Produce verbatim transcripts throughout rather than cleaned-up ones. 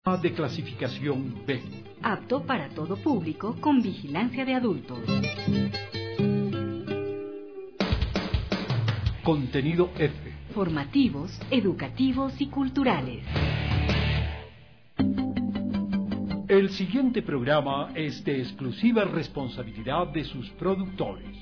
De clasificación B. Apto para todo público con vigilancia de adultos. Contenido F. Formativos, educativos y culturales. El siguiente programa es de exclusiva responsabilidad de sus productores.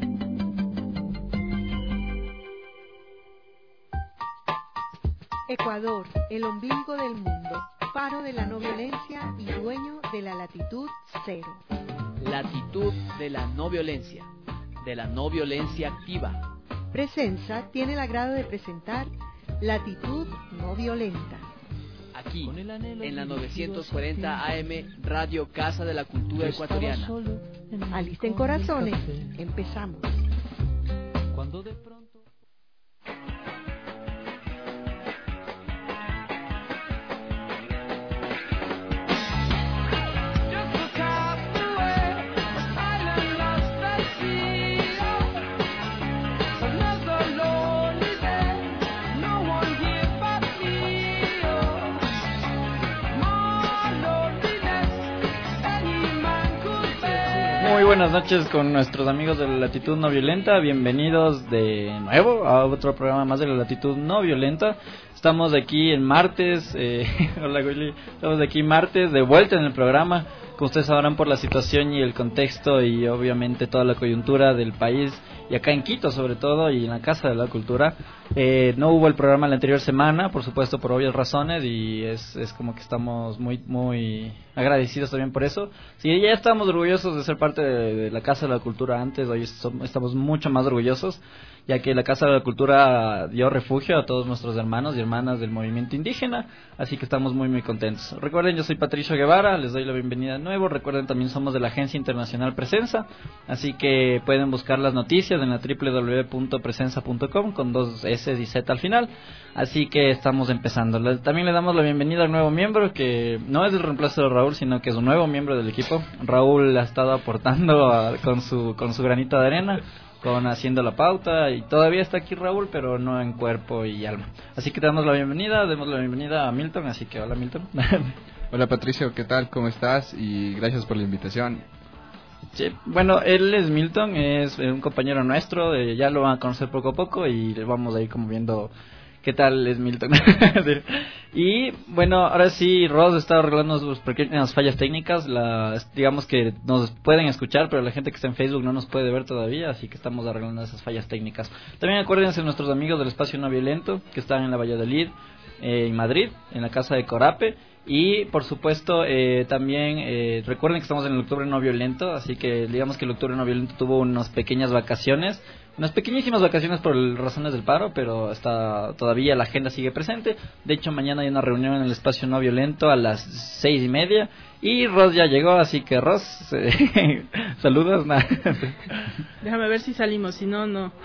Ecuador, el ombligo del mundo, faro de la no violencia y dueño de la latitud cero. Latitud de la no violencia, de la no violencia activa. Presenza tiene el agrado de presentar Latitud No Violenta. Aquí, en la novecientos cuarenta A M, Radio Casa de la Cultura Ecuatoriana. Alisten corazones, empezamos. Cuando de pronto... Muy buenas noches con nuestros amigos de la Latitud No Violenta. Bienvenidos de nuevo a otro programa más de la Latitud No Violenta. Estamos aquí en martes, eh, hola Willy, estamos aquí martes de vuelta en el programa. Como ustedes sabrán, por la situación y el contexto y obviamente toda la coyuntura del país y acá en Quito sobre todo y en la Casa de la Cultura, eh, no hubo el programa la anterior semana, por supuesto por obvias razones, y es, es como que estamos muy muy agradecidos también por eso. Sí, ya estamos orgullosos de ser parte de, de la Casa de la Cultura antes, hoy somos, estamos mucho más orgullosos, ya que la Casa de la Cultura dio refugio a todos nuestros hermanos y hermanas del movimiento indígena, así que estamos muy muy contentos. Recuerden, yo soy Patricio Guevara, les doy la bienvenida de nuevo. Recuerden, también somos de la Agencia Internacional Presenza, así que pueden buscar las noticias en la doble u doble u doble u punto presenza punto com con dos S y Z al final, así que estamos empezando. También le damos la bienvenida al nuevo miembro, que no es el reemplazo de Raúl, sino que es un nuevo miembro del equipo. Raúl ha estado aportando a, con su con su granito de arena, con haciendo la pauta, y todavía está aquí Raúl, pero no en cuerpo y alma. Así que te damos la bienvenida, demos la bienvenida a Milton, así que hola Milton. Hola Patricio, ¿qué tal? ¿Cómo estás? Y gracias por la invitación. Sí, bueno, él es Milton, es un compañero nuestro, eh, ya lo van a conocer poco a poco y le vamos a ir como viendo qué tal es Milton. Y bueno, ahora sí, Ross está arreglando sus pequeñas fallas técnicas. La, digamos que nos pueden escuchar, pero la gente que está en Facebook no nos puede ver todavía, así que estamos arreglando esas fallas técnicas. También acuérdense de nuestros amigos del Espacio No Violento, que están en la Valladolid, eh, en Madrid, en la casa de Corape. Y por supuesto eh, también eh, recuerden que estamos en el Octubre No Violento, así que digamos que el Octubre No Violento tuvo unas pequeñas vacaciones, unas pequeñísimas vacaciones por el, razones del paro, pero está todavía la agenda sigue presente. De hecho, mañana hay una reunión en el Espacio No Violento a las seis y media y Ross ya llegó, así que Ross, eh, saludos. Nah. Déjame ver si salimos, si no, no.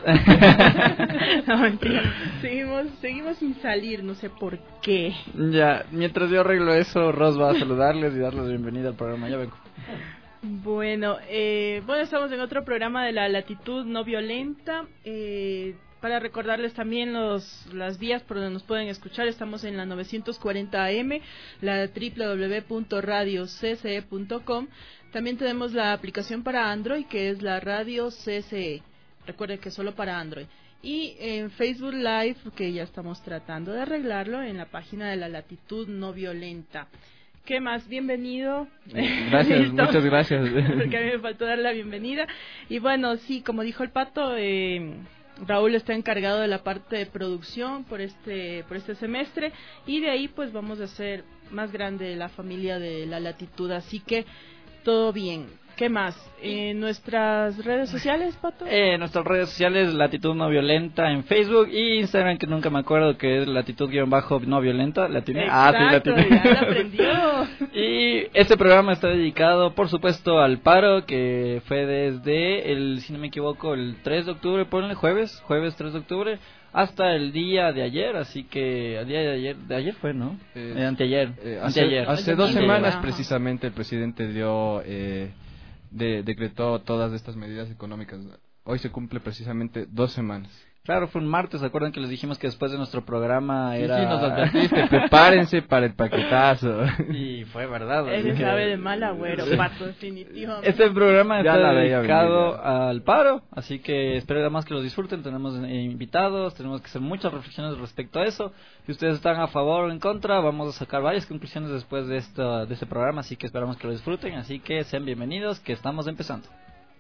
No, mentira. Seguimos, seguimos sin salir, no sé por qué. Ya, mientras yo arreglo eso, Ross va a saludarles y darles la bienvenida al programa. Ya vengo. Bueno, eh, bueno, estamos en otro programa de la Latitud No Violenta. Eh, para recordarles también los las vías por donde nos pueden escuchar, estamos en la novecientos cuarenta A M, la doble u doble u doble u punto radio c c e punto com. También tenemos la aplicación para Android, que es la Radio C C E. Recuerden que solo para Android. Y en Facebook Live, que ya estamos tratando de arreglarlo, en la página de la Latitud No Violenta. ¿Qué más? Bienvenido. Gracias, muchas gracias. Porque a mí me faltó dar la bienvenida. Y bueno, sí, como dijo el Pato, eh, Raúl está encargado de la parte de producción por este por este semestre, y de ahí pues vamos a hacer más grande la familia de la Latitud, así que todo bien. ¿Qué más? ¿En eh, nuestras redes sociales, Pato? Eh, nuestras redes sociales, Latitud No Violenta en Facebook y Instagram, que nunca me acuerdo, que es Latitud-No Violenta. ¿La tiene? Ah, sí, la tiene. Ya la aprendió. Y este programa está dedicado, por supuesto, al paro, que fue desde el, si no me equivoco, el tres de octubre, ponle jueves, jueves tres de octubre, hasta el día de ayer, así que el día de ayer, de ayer fue, ¿no? Eh, eh, anteayer. Eh, hace, anteayer. Hace dos semanas precisamente el presidente dio... Eh, De, decretó todas estas medidas económicas. Hoy se cumple precisamente dos semanas. Claro, fue un martes, ¿se acuerdan que les dijimos que después de nuestro programa era... Sí, sí, nos advertiste, prepárense para el paquetazo. Y fue verdad. Él que... sabe de mal agüero, Pato, definitivamente. Este programa Ya está la veía dedicado venir, al paro, así que espero además que los disfruten. Tenemos eh, invitados, tenemos que hacer muchas reflexiones respecto a eso. Si ustedes están a favor o en contra, vamos a sacar varias conclusiones después de, esta, de este programa, así que esperamos que lo disfruten. Así que sean bienvenidos, que estamos empezando.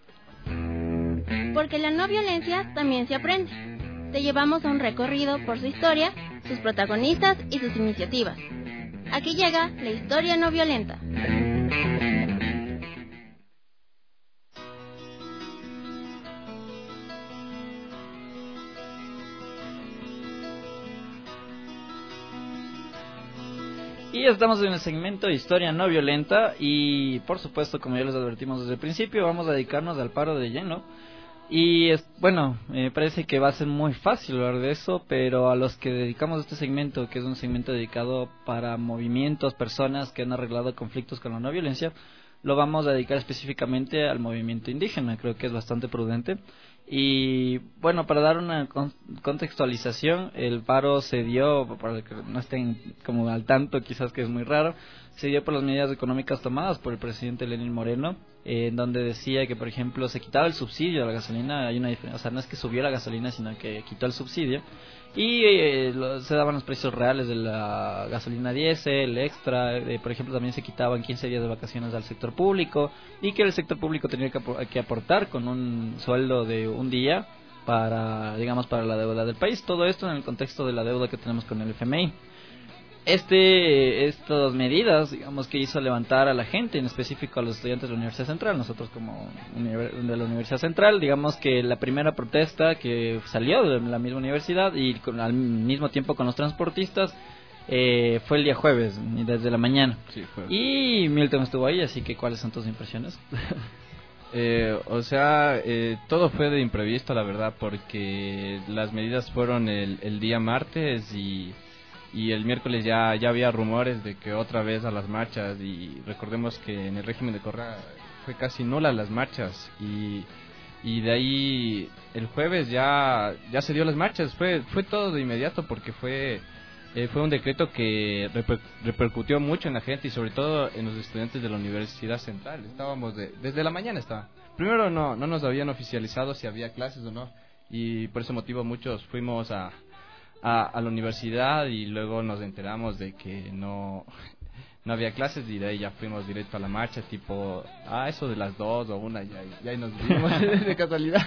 Porque la no violencia también se aprende. Te llevamos a un recorrido por su historia, sus protagonistas y sus iniciativas. Aquí llega la historia no violenta. Y estamos en el segmento de historia no violenta y por supuesto, como ya les advertimos desde el principio, vamos a dedicarnos al paro de lleno. Y es, bueno, me parece que va a ser muy fácil hablar de eso, pero a los que dedicamos este segmento, que es un segmento dedicado para movimientos, personas que han arreglado conflictos con la no violencia, lo vamos a dedicar específicamente al movimiento indígena. Creo que es bastante prudente. Y bueno, para dar una con- contextualización, el paro se dio, para que no estén como al tanto, quizás que es muy raro, se dio por las medidas económicas tomadas por el presidente Lenín Moreno, eh, en donde decía que, por ejemplo, se quitaba el subsidio a la gasolina. Hay una diferencia, o sea, no es que subió la gasolina, sino que quitó el subsidio, y eh, lo, se daban los precios reales de la gasolina diésel, extra, eh, por ejemplo, también se quitaban quince días de vacaciones al sector público, y que el sector público tenía que, ap- que aportar con un sueldo de un día para, digamos, para la deuda del país. Todo esto en el contexto de la deuda que tenemos con el F M I. Este, estas medidas, digamos, que hizo levantar a la gente, en específico a los estudiantes de la Universidad Central, nosotros como univer- de la Universidad Central, digamos que la primera protesta que salió de la misma universidad y con, al mismo tiempo con los transportistas, eh, fue el día jueves, y desde la mañana. Sí, fue. Y Milton estuvo ahí, así que ¿cuáles son tus impresiones? Eh, o sea, eh, todo fue de imprevisto, la verdad, porque las medidas fueron el, el día martes y... y el miércoles ya ya había rumores de que otra vez a las marchas, y recordemos que en el régimen de Correa fue casi nula las marchas, y y de ahí el jueves ya ya se dio las marchas. Fue fue todo de inmediato porque fue eh, fue un decreto que reper, repercutió mucho en la gente y sobre todo en los estudiantes de la Universidad Central. Estábamos de, desde la mañana estaba. Primero no no nos habían oficializado si había clases o no, y por ese motivo muchos fuimos a A, a la universidad y luego nos enteramos de que no no había clases, y de ahí ya fuimos directo a la marcha, tipo, ah, eso de las dos o una, ya, ya ahí nos vimos de casualidad.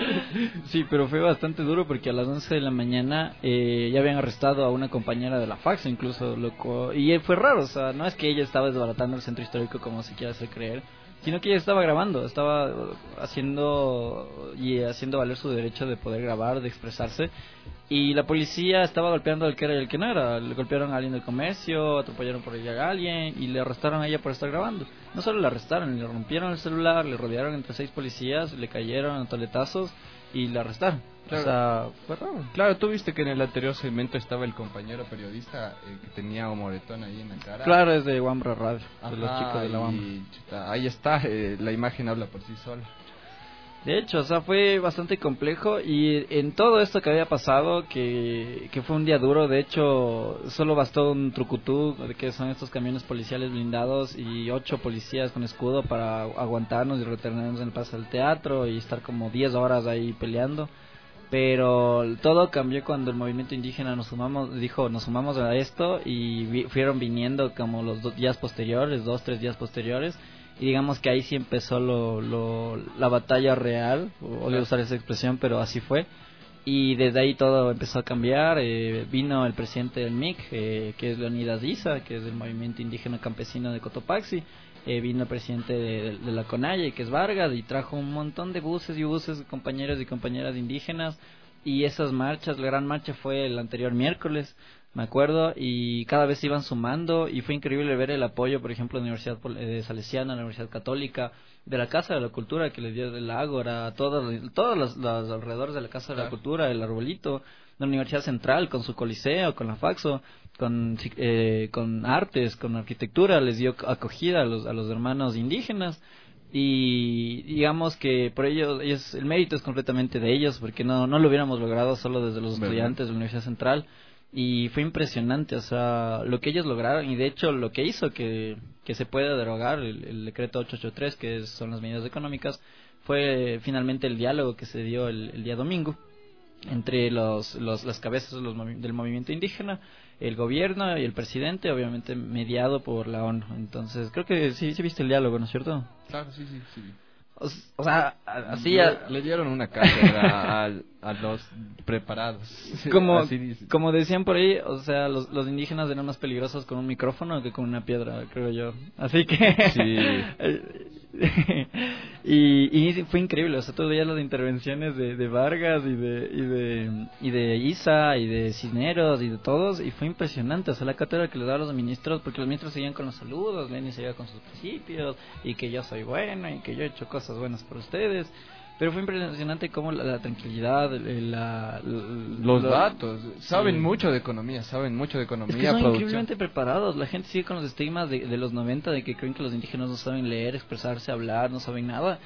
Sí, pero fue bastante duro porque a las once de la mañana eh, ya habían arrestado a una compañera de la Faxo, incluso, loco, y fue raro, o sea, no es que ella estaba desbaratando el centro histórico como se quiere hacer creer, sino que ella estaba grabando, estaba haciendo y haciendo valer su derecho de poder grabar, de expresarse, y la policía estaba golpeando al que era y al que no era. Le golpearon a alguien del comercio, atropellaron por ella a alguien y le arrestaron a ella por estar grabando. No solo le arrestaron, le rompieron el celular, le rodearon entre seis policías, le cayeron a toletazos y le arrestaron. Claro. O sea, fue raro. Claro, tú viste que en el anterior segmento estaba el compañero periodista eh, que tenía un moretón ahí en la cara. Claro, es de Wambra Radio, Ajá, de los chicos de la Wambra. y, chuta, ahí está, eh, la imagen habla por sí sola. De hecho, o sea, fue bastante complejo, y en todo esto que había pasado, que, que fue un día duro, de hecho, solo bastó un trucutú, que son estos camiones policiales blindados, y ocho policías con escudo para aguantarnos y retenernos en el paso del teatro y estar como diez horas ahí peleando. Pero todo cambió cuando el movimiento indígena nos sumamos, dijo, nos sumamos a esto, y vi, fueron viniendo como los dos días posteriores, dos, tres días posteriores, y digamos que ahí sí empezó lo, lo, la batalla real, odio usar esa expresión, pero así fue, y desde ahí todo empezó a cambiar. Eh, vino el presidente del M I C, eh, que es Leonidas Issa, que es del movimiento indígena campesino de Cotopaxi, eh, vino el presidente de, de la CONAIE, que es Vargas, y trajo un montón de buses y buses de compañeros y compañeras indígenas, y esas marchas, la gran marcha fue el anterior miércoles, me acuerdo, y cada vez se iban sumando, y fue increíble ver el apoyo, por ejemplo, de la Universidad de Salesiana, la Universidad Católica, de la Casa de la Cultura que les dio el Ágora, todos, todos los, los alrededores de la Casa de la Cultura, el Arbolito, la Universidad Central con su Coliseo, con la Faxo, con eh, con artes, con arquitectura, les dio acogida a los, a los hermanos indígenas. y digamos que por ello ellos, el mérito es completamente de ellos, porque no, no lo hubiéramos logrado solo desde los estudiantes de la Universidad Central. Y fue impresionante, o sea, lo que ellos lograron, y de hecho lo que hizo que, que se pueda derogar el, el decreto ochocientos ochenta y tres, que es, son las medidas económicas, fue finalmente el diálogo que se dio el, el día domingo entre los, los las cabezas de los, del movimiento indígena, el gobierno y el presidente, obviamente mediado por la ONU. Entonces creo que sí, sí viste el diálogo, ¿no es cierto? Claro, sí, sí, sí. O, o sea, así le, a, le dieron una cátedra a, a los preparados. Como, como decían por ahí, o sea, los, los indígenas eran más peligrosos con un micrófono que con una piedra, creo yo. Así que... Sí. y, y fue increíble, o sea, tú veías las intervenciones de, de Vargas y de, y de y de Isa y de Cisneros y de todos, y fue impresionante, o sea, la cátedra que les daban los ministros, porque los ministros seguían con los saludos, Lenin seguía con sus principios, y que yo soy bueno, y que yo he hecho cosas buenas por ustedes. Pero fue impresionante cómo la, la tranquilidad, la, la, los lo, datos, saben sí. mucho de economía, saben mucho de economía. Es que son producción. Increíblemente preparados. La gente sigue con los estigmas de, de los noventa, de que creen que los indígenas no saben leer, expresarse, hablar, no saben nada.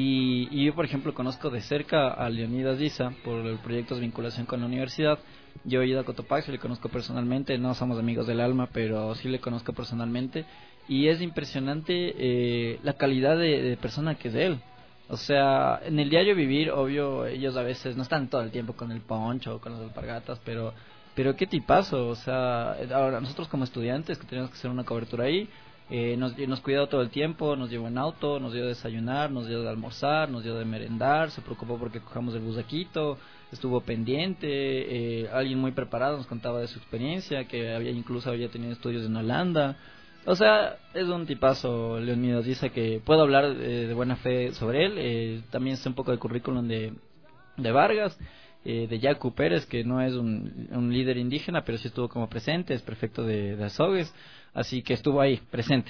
Y, y yo, por ejemplo, conozco de cerca a Leonidas Issa por el proyecto de vinculación con la universidad. Yo he ido a Cotopaxi, le conozco personalmente, no somos amigos del alma, pero sí le conozco personalmente. Y es impresionante eh, la calidad de, de persona que es él. O sea, en el diario vivir, obvio, ellos a veces no están todo el tiempo con el poncho o con las alpargatas, pero pero qué tipazo. O sea, ahora nosotros como estudiantes que teníamos que hacer una cobertura ahí, eh, nos, nos cuidó todo el tiempo, nos llevó en auto, nos dio de desayunar, nos dio de almorzar, nos dio de merendar, se preocupó porque cojamos el bus de Quito, estuvo pendiente, eh, alguien muy preparado nos contaba de su experiencia, que había incluso había tenido estudios en Holanda. O sea, es un tipazo, Leonidas dice que puedo hablar eh, de buena fe sobre él. Eh, también sé un poco del currículum de, de Vargas, eh, de Yacu Pérez, que no es un, un líder indígena, pero sí estuvo como presente, es prefecto de, de Azogues, así que estuvo ahí, presente.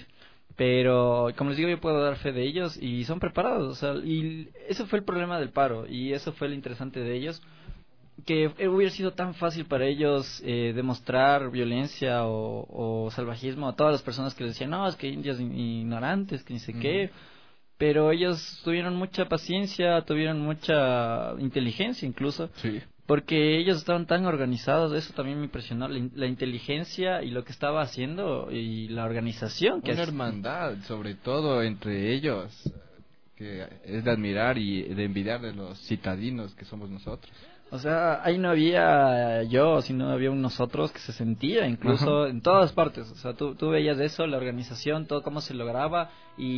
Pero, como les digo, yo puedo dar fe de ellos y son preparados. O sea, y eso fue el problema del paro, y eso fue lo interesante de ellos, que hubiera sido tan fácil para ellos eh, demostrar violencia o, o salvajismo a todas las personas que les decían, no, es que indios ignorantes, que ni sé uh-huh. qué, pero ellos tuvieron mucha paciencia, tuvieron mucha inteligencia incluso, sí. porque ellos estaban tan organizados. Eso también me impresionó, la, la inteligencia y lo que estaba haciendo y la organización. Que Una es... hermandad, sobre todo entre ellos, que es de admirar y de envidiar de los citadinos que somos nosotros. O sea, ahí no había yo, sino había un nosotros que se sentía incluso uh-huh. en todas partes. O sea, tú, tú veías eso, la organización, todo cómo se lograba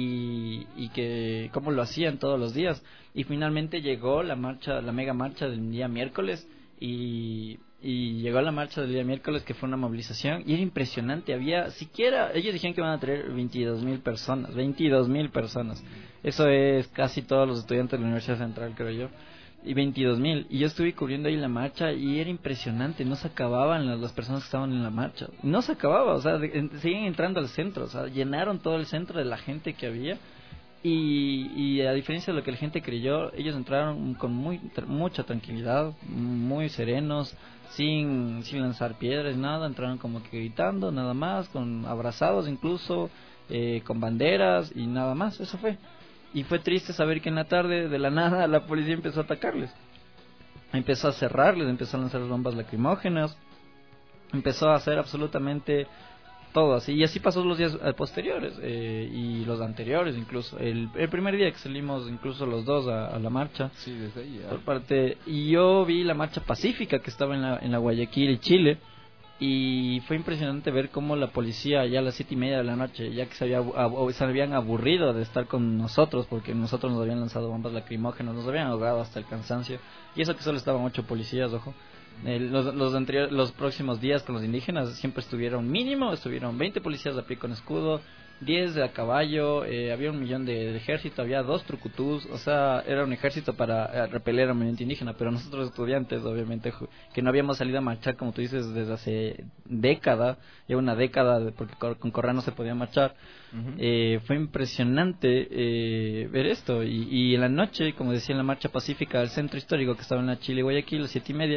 y, y que cómo lo hacían todos los días. Y finalmente llegó la marcha, la mega marcha del día miércoles y, y llegó la marcha del día miércoles, que fue una movilización y era impresionante. Había siquiera, ellos dijeron que iban a traer veintidós mil personas, veintidós mil personas. Eso es casi todos los estudiantes de la Universidad Central, creo yo. Y veintidós mil, y yo estuve cubriendo ahí la marcha y era impresionante, no se acababan las, las personas que estaban en la marcha, no se acababa, o sea, de, en, seguían entrando al centro, o sea, llenaron todo el centro de la gente que había, y, y a diferencia de lo que la gente creyó, ellos entraron con muy tra- mucha tranquilidad, muy serenos, sin, sin lanzar piedras, nada, entraron como que gritando, nada más, con abrazados incluso, eh, con banderas y nada más, eso fue. Y fue triste saber que en la tarde, de la nada, la policía empezó a atacarles. Empezó a cerrarles, empezó a lanzar bombas lacrimógenas, empezó a hacer absolutamente todo así. Y así pasó los días eh, posteriores eh, y los anteriores incluso. El, el primer día que salimos incluso los dos a, a la marcha. Sí, desde ahí. Por parte, y yo vi la marcha pacífica que estaba en la, en la Guayaquil y Chile. Y fue impresionante ver cómo la policía ya a las siete y media de la noche, ya que se, había, ab- se habían aburrido de estar con nosotros, porque nosotros nos habían lanzado bombas lacrimógenas, nos habían ahogado hasta el cansancio, y eso que solo estaban ocho policías, ojo. Eh, los, los, anterior, los próximos días con los indígenas siempre estuvieron mínimo, estuvieron veinte policías a pie con escudo, diez de a caballo, eh, había un millón de, de ejército, había dos trucutús, o sea, era un ejército para eh, repeler al movimiento indígena, pero nosotros estudiantes, obviamente, que no habíamos salido a marchar, como tú dices, desde hace década, ya una década, porque con Correa no se podía marchar, uh-huh. eh, fue impresionante eh, ver esto, y, y en la noche, como decía, en la marcha pacífica del centro histórico, que estaba en la Chile Guayaquil, a las siete y media,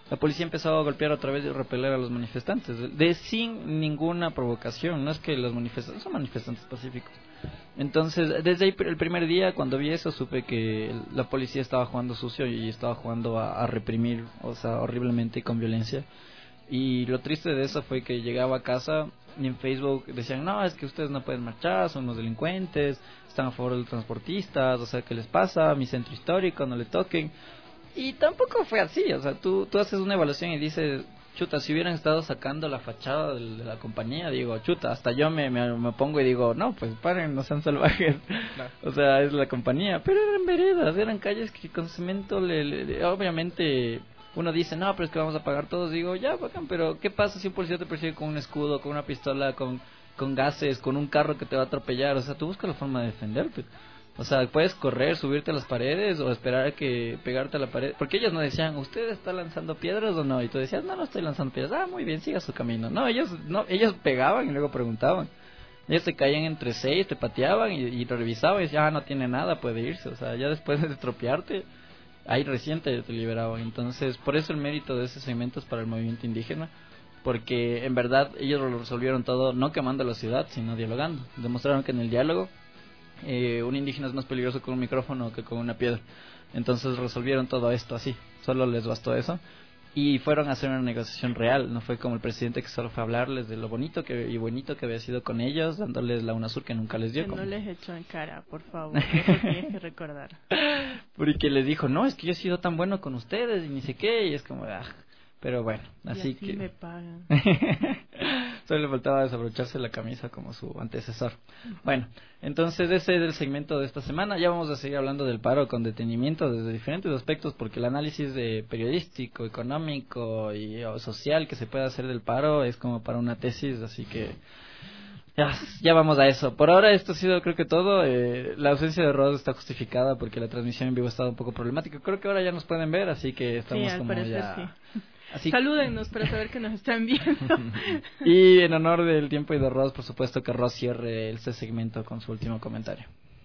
la policía empezó a golpear otra vez y repeler a los manifestantes, de, de sin ninguna provocación. No es que los manifestantes son manifestantes pacíficos. Entonces, desde ahí, el primer día, cuando vi eso, supe que la policía estaba jugando sucio y estaba jugando a, a reprimir, o sea, horriblemente y con violencia. Y lo triste de eso fue que llegaba a casa y en Facebook decían, no, es que ustedes no pueden marchar, son unos delincuentes, están a favor de los transportistas, o sea, ¿qué les pasa? Mi centro histórico, no le toquen. Y tampoco fue así, o sea, tú, tú haces una evaluación y dices, chuta, si hubieran estado sacando la fachada de, de la compañía, digo, chuta, hasta yo me, me, me pongo y digo, no, pues paren, no sean salvajes, claro. O sea, es la compañía, pero eran veredas, eran calles que con cemento, le, le, obviamente, uno dice, no, pero es que vamos a pagar todos, digo, ya, bacán, pero ¿qué pasa si un policía te persigue con un escudo, con una pistola, con, con gases, con un carro que te va a atropellar? O sea, tú buscas la forma de defenderte. O sea, puedes correr, subirte a las paredes o esperar a que pegarte a la pared. Porque ellos no decían, ¿usted está lanzando piedras o no? Y tú decías, no, no estoy lanzando piedras. Ah, muy bien, siga su camino. No, ellos no ellos pegaban y luego preguntaban. Ellos te caían entre seis, te pateaban y, y revisaban y decían, ah, no tiene nada, puede irse. O sea, ya después de estropearte, ahí recién te, te liberaban. Entonces, por eso el mérito de ese segmento es para el movimiento indígena. Porque en verdad ellos lo resolvieron todo no quemando la ciudad, sino dialogando. Demostraron que en el diálogo Eh, un indígena es más peligroso con un micrófono que con una piedra. Entonces resolvieron todo esto así, solo les bastó eso y fueron a hacer una negociación real. No fue como el presidente que solo fue a hablarles de lo bonito que, y bonito que había sido con ellos, dándoles la UNASUR que nunca les dio. Que como... no les echó en cara, por favor, eso tienes que recordar. Porque les dijo, no, es que yo he sido tan bueno con ustedes y ni sé qué, y es como, ah. Pero bueno, así, y así que me pagan. Solo le faltaba desabrocharse la camisa como su antecesor. Bueno, entonces ese es el segmento de esta semana. Ya vamos a seguir hablando del paro con detenimiento desde diferentes aspectos, porque el análisis de periodístico, económico y o, social que se puede hacer del paro es como para una tesis, así que ya, ya vamos a eso. Por ahora esto ha sido creo que todo. Eh, la ausencia de Rod está justificada porque la transmisión en vivo ha estado un poco problemática. Creo que ahora ya nos pueden ver, así que estamos sí, como parecer, ya... Sí. Así... Salúdennos para saber que nos están viendo. Y en honor del tiempo y de Ross, por supuesto que Ross cierre este segmento con su último comentario.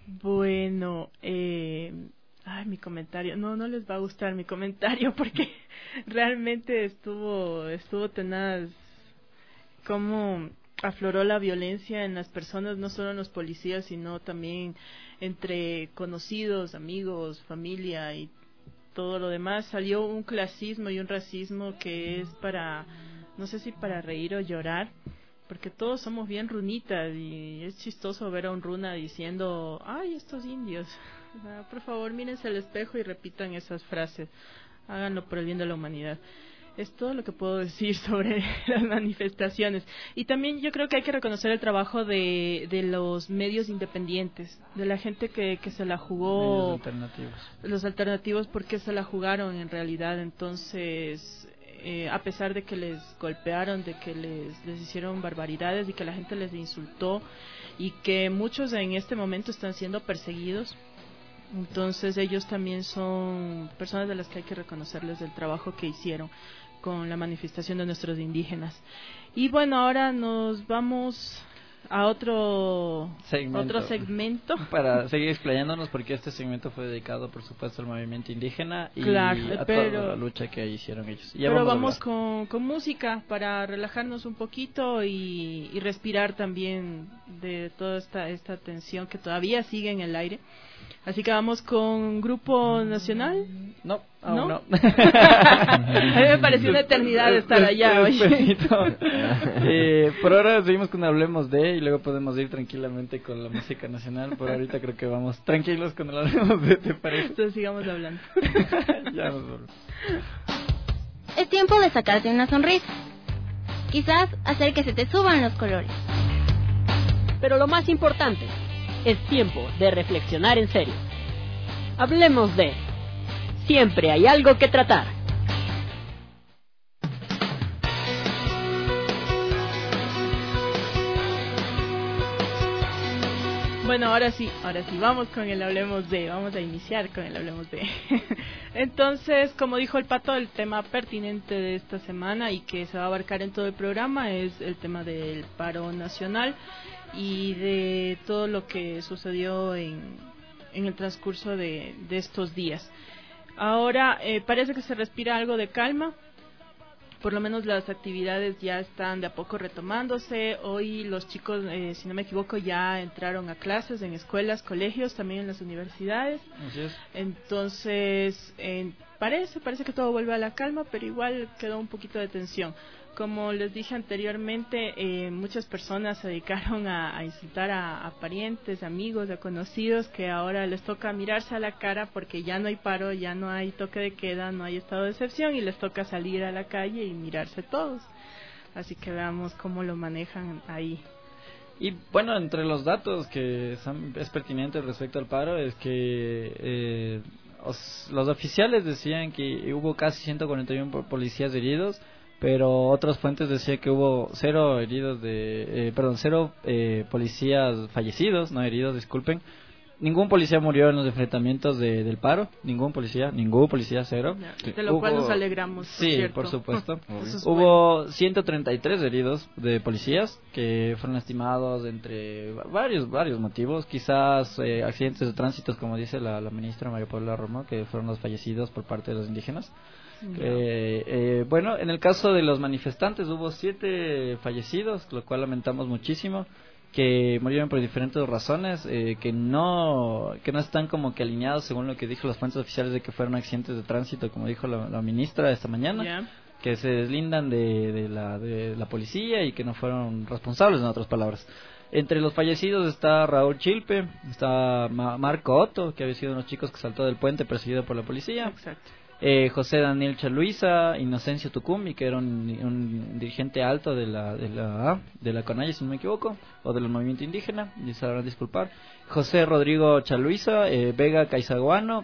Bueno, eh... ay, mi comentario, no, no les va a gustar mi comentario porque realmente estuvo, estuvo tenaz cómo afloró la violencia en las personas, no solo en los policías, sino también entre conocidos, amigos, familia y todo lo demás. Salió un clasismo y un racismo que es para, no sé si para reír o llorar, porque todos somos bien runitas y es chistoso ver a un runa diciendo, ay, estos indios. Por favor, mírense al espejo y repitan esas frases, háganlo por el bien de la humanidad. Es todo lo que puedo decir sobre las manifestaciones. Y también yo creo que hay que reconocer el trabajo de, de los medios independientes, de la gente que, que se la jugó. Medios alternativos. Los alternativos porque se la jugaron en realidad. Entonces, eh, a pesar de que les golpearon, de que les, les hicieron barbaridades y que la gente les insultó y que muchos en este momento están siendo perseguidos, entonces ellos también son personas de las que hay que reconocerles el trabajo que hicieron con la manifestación de nuestros indígenas. Y bueno, ahora nos vamos a otro segmento, otro segmento. Para seguir explayándonos, porque este segmento fue dedicado, por supuesto, al movimiento indígena y claro, a pero, toda la lucha que hicieron ellos. Ya pero vamos, vamos con, con música para relajarnos un poquito y, y respirar también de toda esta, esta tensión que todavía sigue en el aire. Así que vamos con Grupo Nacional. No, aún no. no. A mí me pareció una eternidad estar allá hoy. eh, por ahora seguimos con Hablemos de, y luego podemos ir tranquilamente con la música nacional. Por ahorita creo que vamos tranquilos con el Hablemos de, ¿te parece? Entonces sigamos hablando. Ya nos vamos. Es tiempo de sacarte una sonrisa. Quizás hacer que se te suban los colores. Pero lo más importante, es tiempo de reflexionar en serio. Hablemos de... Siempre hay algo que tratar. Bueno, ahora sí, ahora sí, vamos con el Hablemos de, vamos a iniciar con el Hablemos de. Entonces, como dijo el Pato, el tema pertinente de esta semana y que se va a abarcar en todo el programa es el tema del paro nacional y de todo lo que sucedió en, en el transcurso de, de estos días. Ahora eh, parece que se respira algo de calma, por lo menos las actividades ya están de a poco retomándose. Hoy los chicos, eh, si no me equivoco, ya entraron a clases en escuelas, colegios, también en las universidades. Así es. Entonces, eh, parece, parece que todo vuelve a la calma, pero igual quedó un poquito de tensión. Como les dije anteriormente, eh, muchas personas se dedicaron a, a insultar a, a parientes, amigos, a conocidos, que ahora les toca mirarse a la cara porque ya no hay paro, ya no hay toque de queda, no hay estado de excepción y les toca salir a la calle y mirarse todos. Así que veamos cómo lo manejan ahí. Y bueno, entre los datos que son, es pertinente respecto al paro es que eh, os, los oficiales decían que hubo casi ciento cuarenta y uno policías heridos, pero otras fuentes decían que hubo cero heridos de, eh, perdón, cero eh, policías fallecidos, no heridos, disculpen. Ningún policía murió en los enfrentamientos de, del paro, ningún policía, ningún policía, cero. Sí. De lo hubo, cual nos alegramos. Por sí, cierto. por supuesto. Es Hubo bueno. ciento treinta y tres heridos de policías que fueron estimados entre varios varios motivos, quizás eh, accidentes de tránsito, como dice la, la ministra María Paula Romo, que fueron los fallecidos por parte de los indígenas. No. Eh, eh, bueno, en el caso de los manifestantes hubo siete fallecidos, lo cual lamentamos muchísimo, que murieron por diferentes razones, eh, que no que no están como que alineados según lo que dijo las fuentes oficiales de que fueron accidentes de tránsito, como dijo la, la ministra esta mañana, yeah. que se deslindan de, de, la, de la policía y que no fueron responsables, en otras palabras. Entre los fallecidos está Raúl Chilpe, está Ma- Marco Otto, que había sido uno de los chicos que saltó del puente perseguido por la policía. Exacto. Eh, José Daniel Chaluiza, Inocencio Tucumbi, que era un, un dirigente alto de la de la de la CONAIE, si no me equivoco, o del movimiento indígena, y se sabrán disculpar. José Rodrigo Chaluiza, eh, Vega Caizaguano,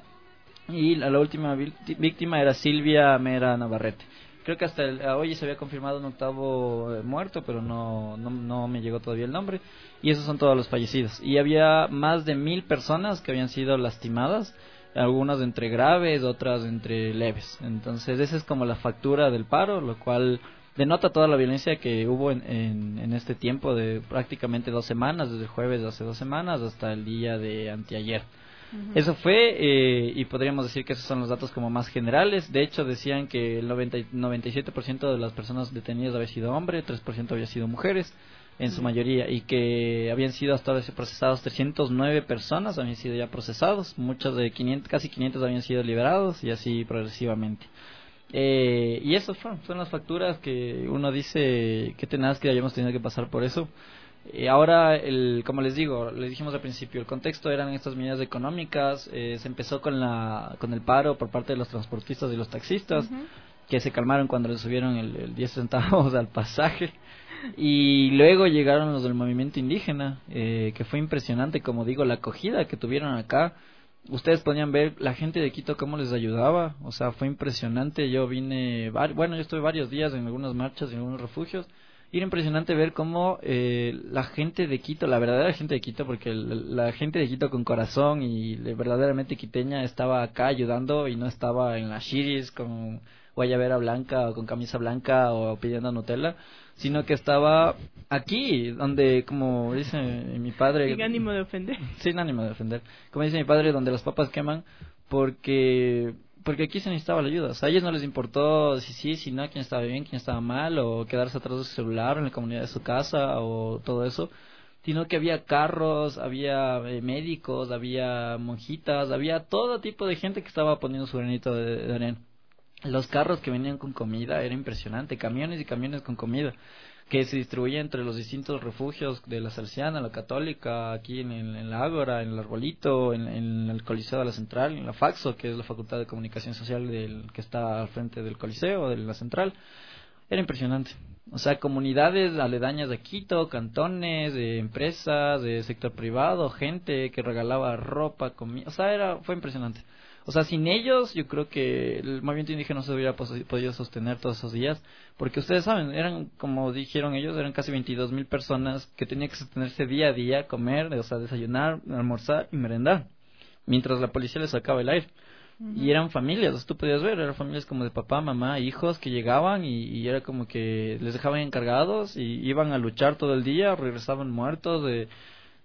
y la, la última víctima era Silvia Mera Navarrete. Creo que hasta el, hoy se había confirmado un octavo eh, muerto, pero no, no no me llegó todavía el nombre. Y esos son todos los fallecidos. Y había más de mil personas que habían sido lastimadas, algunas entre graves, otras entre leves. Entonces esa es como la factura del paro, lo cual denota toda la violencia que hubo en, en, en este tiempo de prácticamente dos semanas, desde el jueves de hace dos semanas hasta el día de anteayer. Uh-huh. Eso fue, eh, y podríamos decir que esos son los datos como más generales. De hecho decían que el noventa, noventa y siete por ciento de las personas detenidas había sido hombre, tres por ciento había sido mujeres, en su mayoría, y que habían sido hasta ahora procesados trescientas nueve personas, habían sido ya procesados, muchos de quinientos, casi quinientos habían sido liberados, y así progresivamente. Eh, y esas son, son las facturas que uno dice, qué tenaz que hayamos tenido que pasar por eso. Eh, ahora, el, como les digo, les dijimos al principio, el contexto eran estas medidas económicas, eh, se empezó con la con el paro por parte de los transportistas y los taxistas, uh-huh. que se calmaron cuando les subieron el, el diez centavos al pasaje. Y luego llegaron los del movimiento indígena, eh, que fue impresionante, como digo, la acogida que tuvieron acá. Ustedes podían ver la gente de Quito cómo les ayudaba, o sea, fue impresionante. Yo vine, bueno, yo estuve varios días en algunas marchas, en algunos refugios, y era impresionante ver cómo eh, la gente de Quito, la verdadera gente de Quito, porque el, la gente de Quito con corazón y verdaderamente quiteña estaba acá ayudando y no estaba en las shiris con guayabera blanca o con camisa blanca o pidiendo Nutella, sino que estaba aquí, donde, como dice mi padre... Sin ánimo de ofender. Sin ánimo de ofender. Como dice mi padre, donde las papas queman, porque porque aquí se necesitaba la ayuda. O sea, a ellos no les importó si sí, si no, quién estaba bien, quién estaba mal, o quedarse atrás de su celular en la comunidad de su casa, o todo eso, sino que había carros, había eh, médicos, había monjitas, había todo tipo de gente que estaba poniendo su granito de, de arena. Los carros que venían con comida era impresionante, camiones y camiones con comida que se distribuían entre los distintos refugios de la Salesiana, la Católica, aquí en, en, en la Ágora, en el Arbolito, en, en el Coliseo de la Central, en la Faxo, que es la Facultad de Comunicación Social del, que está al frente del Coliseo, de la Central. Era impresionante. O sea, comunidades aledañas de Quito, cantones, de empresas, de sector privado, gente que regalaba ropa, comida. O sea, era, fue impresionante. O sea, sin ellos yo creo que el movimiento indígena no se hubiera podido sostener todos esos días, porque ustedes saben, eran, como dijeron ellos, eran casi veintidós mil personas que tenían que sostenerse día a día, comer, o sea, desayunar, almorzar y merendar, mientras la policía les sacaba el aire. Uh-huh. Y eran familias, o sea, tú podías ver, eran familias como de papá, mamá, hijos que llegaban y, y era como que les dejaban encargados y iban a luchar todo el día, regresaban muertos de...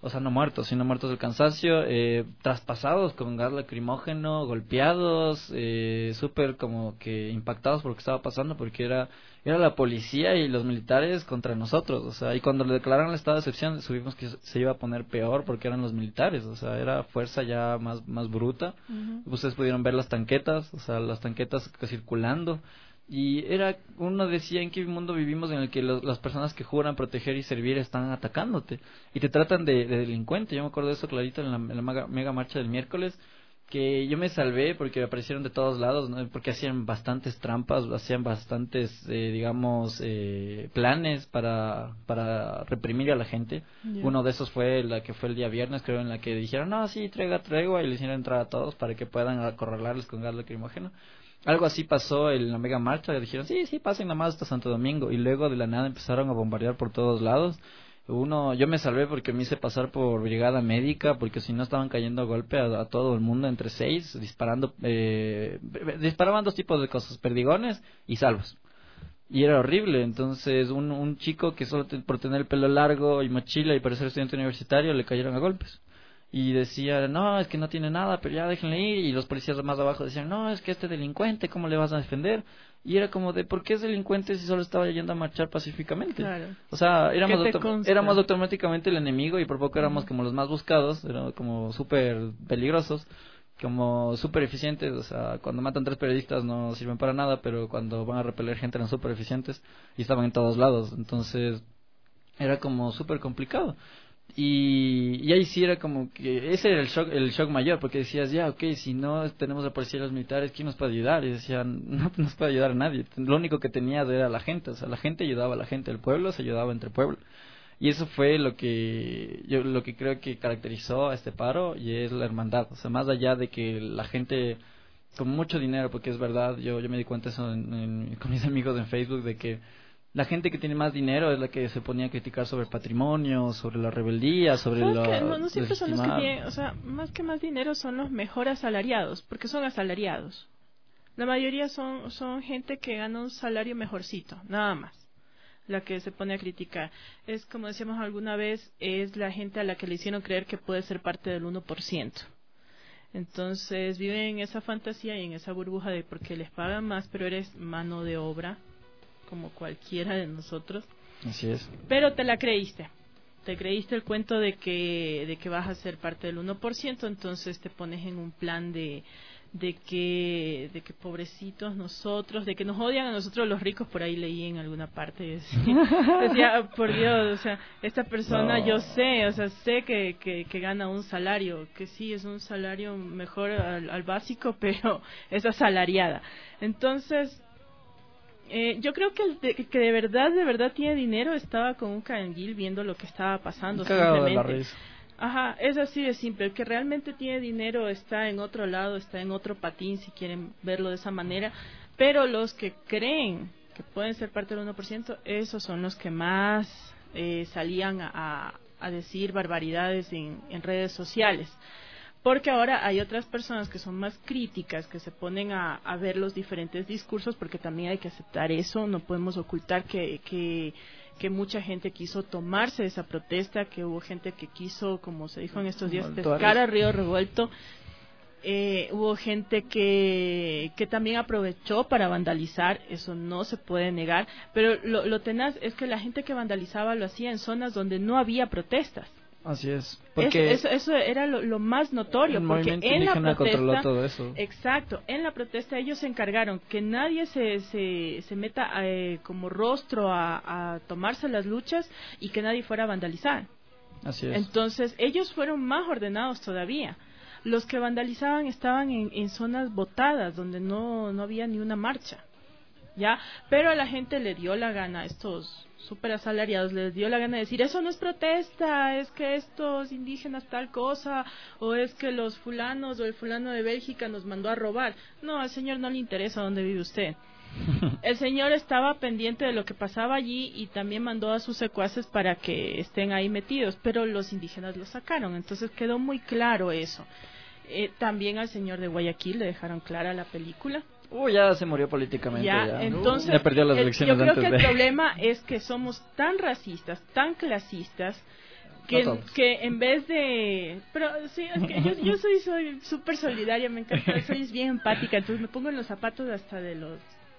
o sea, no muertos, sino muertos del cansancio, eh, traspasados con gas lacrimógeno, golpeados, eh, súper como que impactados por lo que estaba pasando, porque era era la policía y los militares contra nosotros, o sea, y cuando le declararon el estado de excepción, supimos que se iba a poner peor porque eran los militares, o sea, era fuerza ya más, más bruta. Uh-huh. Ustedes pudieron ver las tanquetas, o sea, las tanquetas circulando. Y era, uno decía, ¿en qué mundo vivimos en el que los, las personas que juran proteger y servir están atacándote? Y te tratan de, de delincuente. Yo me acuerdo de eso clarito en la, en la mega, mega marcha del miércoles, que yo me salvé porque aparecieron de todos lados, ¿no? Porque hacían bastantes trampas, hacían bastantes, eh, digamos, eh, planes para para reprimir a la gente. Yeah. Uno de esos fue la que fue el día viernes, creo, en la que dijeron, no, sí, traiga tregua, y le hicieron entrar a todos para que puedan acorralarles con gas lacrimógeno. Algo así pasó en la mega marcha, dijeron, sí, sí, pasen nada más hasta Santo Domingo, y luego de la nada empezaron a bombardear por todos lados. Uno, yo me salvé porque me hice pasar por brigada médica, porque si no estaban cayendo a golpe a, a todo el mundo entre seis, disparando, eh, disparaban dos tipos de cosas, perdigones y salvos. Y era horrible. Entonces un, un chico que solo te, por tener el pelo largo y mochila y parecer estudiante universitario le cayeron a golpes. Y decía, no, es que no tiene nada, pero ya déjenle ir. Y los policías más abajo decían, no, es que este delincuente, ¿cómo le vas a defender? Y era como de, ¿por qué es delincuente si solo estaba yendo a marchar pacíficamente? Claro. O sea, éramos, autom- éramos automáticamente el enemigo y por poco éramos uh-huh. como los más buscados, éramos como súper peligrosos, como súper eficientes. O sea, cuando matan tres periodistas no sirven para nada, pero cuando van a repeler gente eran súper eficientes y estaban en todos lados. Entonces, era como súper complicado. Y, y ahí sí era como que ese era el shock, el shock mayor, porque decías, ya, ok, si no tenemos la policía y los militares, ¿quién nos puede ayudar? Y decían, no nos puede ayudar a nadie. Lo único que tenías era la gente, o sea, la gente ayudaba a la gente, el pueblo se ayudaba entre pueblo. Y eso fue lo que yo lo que creo que caracterizó a este paro, y es la hermandad. O sea, más allá de que la gente con mucho dinero, porque es verdad, yo yo me di cuenta eso en, en, con mis amigos en Facebook, de que la gente que tiene más dinero es la que se ponía a criticar sobre el patrimonio, sobre la rebeldía, sobre lo no, no siempre son los que tienen, o sea, más que más dinero son los mejor asalariados, porque son asalariados. La mayoría son son gente que gana un salario mejorcito, nada más. La que se pone a criticar es, como decíamos alguna vez, es la gente a la que le hicieron creer que puede ser parte del uno por ciento. Entonces viven en esa fantasía y en esa burbuja de porque les pagan más, pero eres mano de obra como cualquiera de nosotros. Así es. Pero te la creíste. Te creíste el cuento de que de que vas a ser parte del uno por ciento, entonces te pones en un plan de de que de que pobrecitos nosotros, de que nos odian a nosotros los ricos. Por ahí leí en alguna parte, decía, decía por Dios, o sea, esta persona no. yo sé, o sea, sé que, que, que gana un salario, que sí es un salario mejor al, al básico, pero es asalariada. Entonces, Eh, yo creo que el de, que de verdad, de verdad tiene dinero estaba con un canguil viendo lo que estaba pasando. Cagado de la risa. Ajá, es así de simple. El que realmente tiene dinero está en otro lado, está en otro patín, si quieren verlo de esa manera. Pero los que creen que pueden ser parte del uno por ciento, esos son los que más eh, salían a, a decir barbaridades en, en redes sociales. Porque ahora hay otras personas que son más críticas, que se ponen a, a ver los diferentes discursos, porque también hay que aceptar eso. No podemos ocultar que, que, que mucha gente quiso tomarse esa protesta, que hubo gente que quiso, como se dijo en estos días, pescar a río revuelto. Eh, hubo gente que, que también aprovechó para vandalizar, eso no se puede negar. Pero lo, lo tenaz es que la gente que vandalizaba lo hacía en zonas donde no había protestas. Así es, porque eso, eso, eso era lo, lo más notorio, el porque en la protesta controló todo eso. Exacto, en la protesta ellos se encargaron que nadie se se, se meta eh, como rostro a, a tomarse las luchas y que nadie fuera a vandalizar. Así es. Entonces ellos fueron más ordenados todavía. Los que vandalizaban estaban en, en zonas botadas donde no no había ni una marcha, ya, pero a la gente le dio la gana, estos súper asalariados, les dio la gana de decir, eso no es protesta, es que estos indígenas tal cosa, o es que los fulanos o el fulano de Bélgica nos mandó a robar. No, al señor no le interesa dónde vive usted. El señor estaba pendiente de lo que pasaba allí y también mandó a sus secuaces para que estén ahí metidos, pero los indígenas lo sacaron, entonces quedó muy claro eso. Eh, también al señor de Guayaquil le dejaron clara la película. Uh, ya se murió políticamente. Ya, ya. entonces, ya perdió las el, elecciones yo creo antes que de... el problema es que somos tan racistas, tan clasistas, que, no todos. que en vez de... Pero sí, es que yo, yo soy soy súper solidaria, me encanta, soy bien empática, entonces me pongo en los zapatos hasta de los...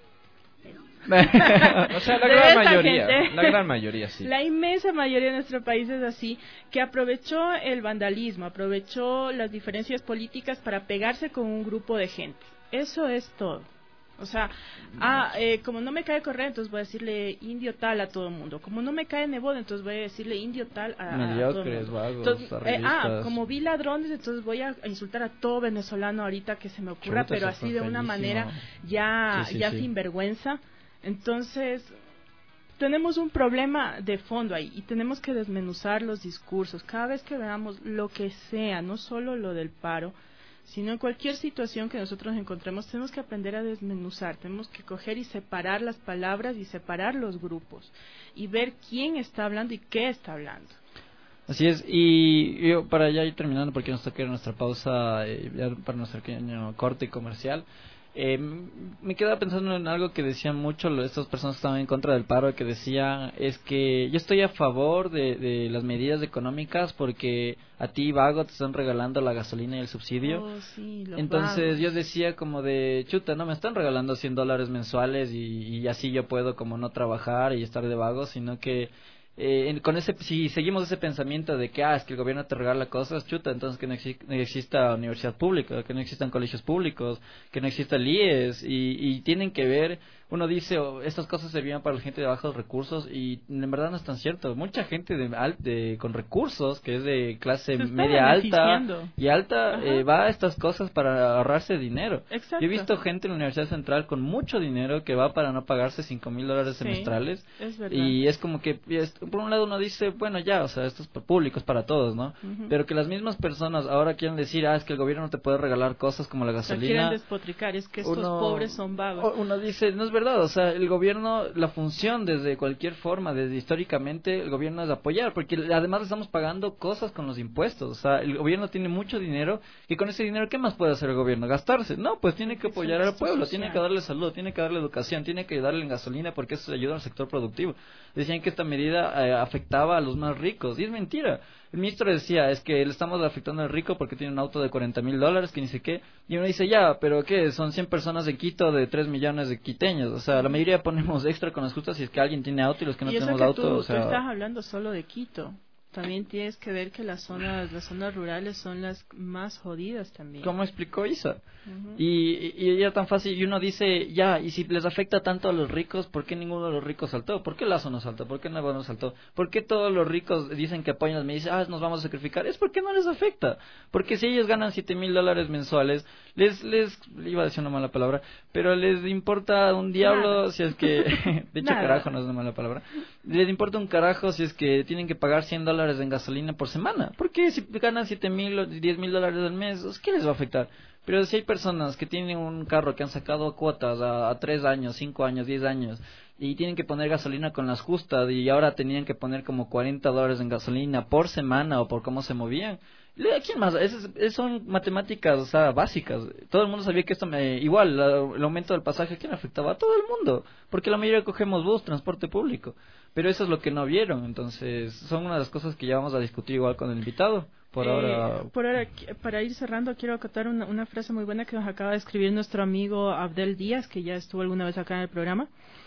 O sea, la de gran esta mayoría, gente. la gran mayoría sí. La inmensa mayoría de nuestro país es así, que aprovechó el vandalismo, aprovechó las diferencias políticas para pegarse con un grupo de gente. Eso es todo. O sea, ah, eh, como no me cae Correa, entonces voy a decirle indio tal a todo el mundo. Como no me cae Nebot, entonces voy a decirle indio tal a, a todo el Mediocres, mundo. vagos, Entonces, eh, ah, arribistas. como vi ladrones, entonces voy a insultar a todo venezolano ahorita que se me ocurra, Chuta, pero eso así fue de una feísimo. manera ya, Sí, sí, ya sí. sin vergüenza. Entonces, tenemos un problema de fondo ahí y tenemos que desmenuzar los discursos. Cada vez que veamos lo que sea, no solo lo del paro, sino en cualquier situación que nosotros encontremos, tenemos que aprender a desmenuzar, tenemos que coger y separar las palabras y separar los grupos y ver quién está hablando y qué está hablando. Así es, y yo para ya ir terminando, porque nos toca nuestra pausa, eh, ya para nuestro pequeño corte comercial, eh, me quedaba pensando en algo que decían mucho lo- estas personas que estaban en contra del paro, que decían, es que yo estoy a favor de, de las medidas económicas porque a ti, vago, te están regalando la gasolina y el subsidio. Oh, sí, los Entonces vagos. yo decía como de, chuta, no me están regalando cien dólares mensuales y, y así yo puedo como no trabajar y estar de vago, sino que eh, en- con ese si seguimos ese pensamiento de que ah es que el gobierno te regala cosas, chuta, entonces que no, exi- no exista universidad pública, que no existan colegios públicos, que no exista el I E S y, y tienen que ver, uno dice oh, estas cosas servían para la gente de bajos recursos y en verdad no es tan cierto. Mucha gente de, al- de con recursos que es de clase Se está media alta beneficiando. y alta Ajá. eh, va a estas cosas para ahorrarse dinero. Exacto. Yo he visto gente en la Universidad Central con mucho dinero que va para no pagarse cinco mil dólares Sí, semestrales. es verdad. Y es como que, y es- por un lado uno dice, bueno, ya, o sea, esto es pa- público, es para todos, ¿no? Ujú. Pero que las mismas personas ahora quieren decir, ah, es que el gobierno no te puede regalar cosas como la O sea, quieren gasolina. despotricar, es que estos Uno- pobres son vagos. o- Uno dice, no es verdad, o sea, el gobierno, la función desde cualquier forma, desde históricamente, el gobierno es apoyar, porque además le estamos pagando cosas con los impuestos, o sea, el gobierno tiene mucho dinero, y con ese dinero, ¿qué más puede hacer el gobierno? ¿Gastarse? No, pues tiene que Es un apoyar al gasto pueblo, social. tiene que darle salud, tiene que darle educación, tiene que darle en gasolina, porque eso ayuda al sector productivo. Decían que esta medida eh, afectaba a los más ricos, y es mentira. El ministro decía, es que le estamos afectando al rico porque tiene un auto de cuarenta mil dólares, que ni sé qué, y uno dice, ya, pero ¿qué? Son cien personas de Quito de tres millones de quiteños, o sea, la mayoría ponemos extra con las justas si es que alguien tiene auto y los que no y eso tenemos que auto, tú, o tú sea... estás hablando solo de Quito. También tienes que ver que las zonas, las zonas rurales son las más jodidas también. ¿Cómo explicó Isa? Ujú. Y, y, y era tan fácil, y uno dice, ya, y si les afecta tanto a los ricos, ¿por qué ninguno de los ricos saltó? ¿Por qué Lazo no saltó? ¿Por qué Navarro no saltó? ¿Por qué todos los ricos dicen que apoyan las medidas? Ah, nos vamos a sacrificar. Es porque no les afecta. Porque si ellos ganan siete mil dólares mensuales, les, les, iba a decir una mala palabra, pero les importa un diablo Nada. si es que, de hecho Nada. carajo no es una mala palabra, les importa un carajo si es que tienen que pagar cien dólares en gasolina por semana. Porque si ganan siete mil o diez mil dólares al mes, ¿qué les va a afectar? Pero si hay personas que tienen un carro que han sacado cuotas a, a tres años, cinco años, diez años y tienen que poner gasolina con las justas y ahora tenían que poner como cuarenta dólares en gasolina por semana o por cómo se movían. ¿A quién más? Es, es- son matemáticas, o sea, básicas. Todo el mundo sabía que esto me... Igual, la- el aumento del pasaje, ¿a quién afectaba? A todo el mundo. Porque la mayoría cogemos bus, transporte público. Pero eso es lo que no vieron. Entonces, son una de las cosas que ya vamos a discutir igual con el invitado. Por Eh, ahora... por ahora, qu- para ir cerrando, quiero acotar una, una frase muy buena que nos acaba de escribir nuestro amigo Abdel Díaz, que ya estuvo alguna vez acá en el programa.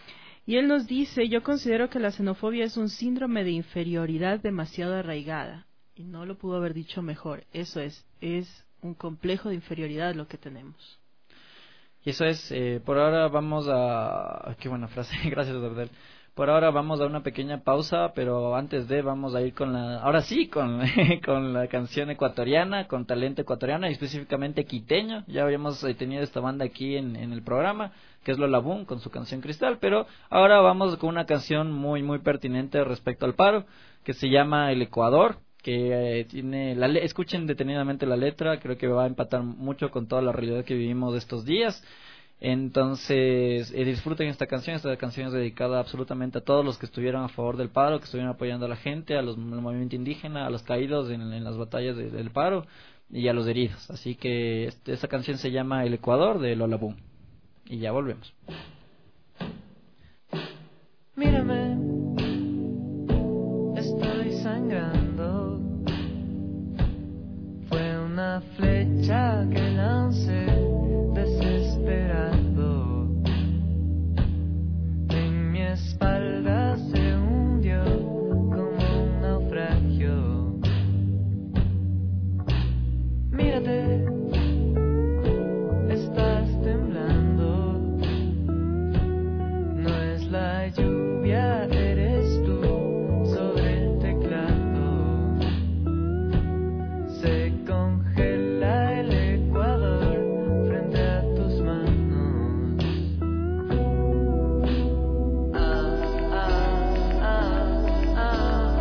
Y él nos dice, yo considero que la xenofobia es un síndrome de inferioridad demasiado arraigada. Y no lo pudo haber dicho mejor. Eso es, es un complejo de inferioridad lo que tenemos. Y eso es, eh, por ahora vamos a... Qué buena frase, gracias Abdel. Por ahora vamos a una pequeña pausa, pero antes de vamos a ir con la... Ahora sí, con, con la canción ecuatoriana, con talento ecuatoriano y específicamente quiteño. Ya habíamos eh, tenido esta banda aquí en, en el programa, que es Lola Boom con su canción Cristal, pero ahora vamos con una canción muy, muy pertinente respecto al paro, que se llama El Ecuador. Que eh, tiene la le- escuchen detenidamente la letra, creo que va a empatar mucho con toda la realidad que vivimos de estos días. Entonces, eh, disfruten esta canción. Esta canción es dedicada absolutamente a todos los que estuvieron a favor del paro, que estuvieron apoyando a la gente, a los, al movimiento indígena, a los caídos en, en las batallas de- del paro y a los heridos. Así que este, esta canción se llama El Ecuador de Lola Boom. Y ya volvemos. Mírame, estoy sangrando. una flecha que lancé desesperado. En mi espalda se hundió como un naufragio. Mírate, estás temblando. No es la lluvia, eres tú sobre el teclado. Se congela el Ecuador frente a tus manos. Ah, ah, ah, ah,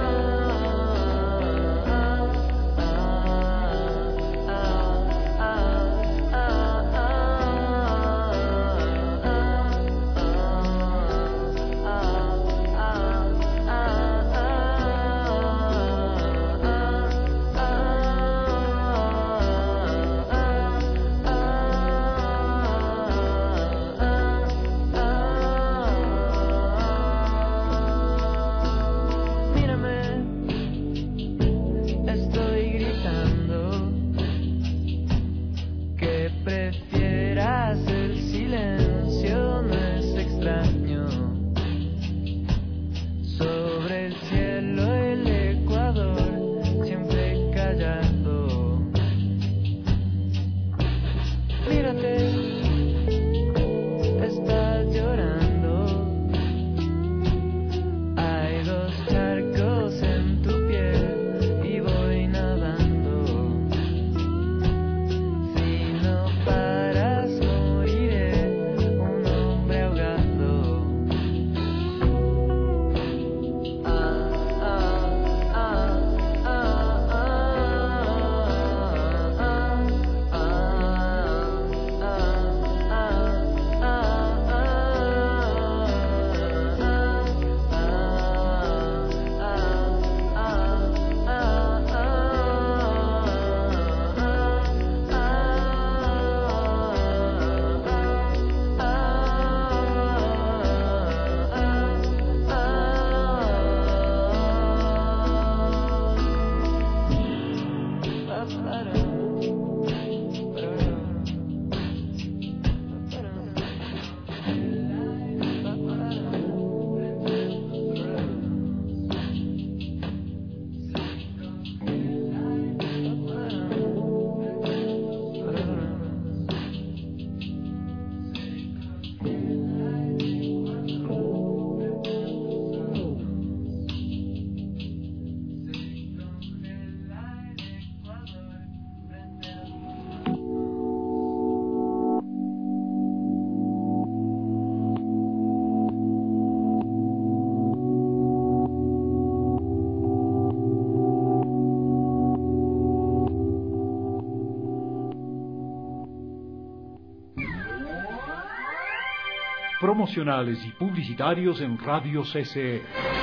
promocionales y publicitarios en Radio C C E.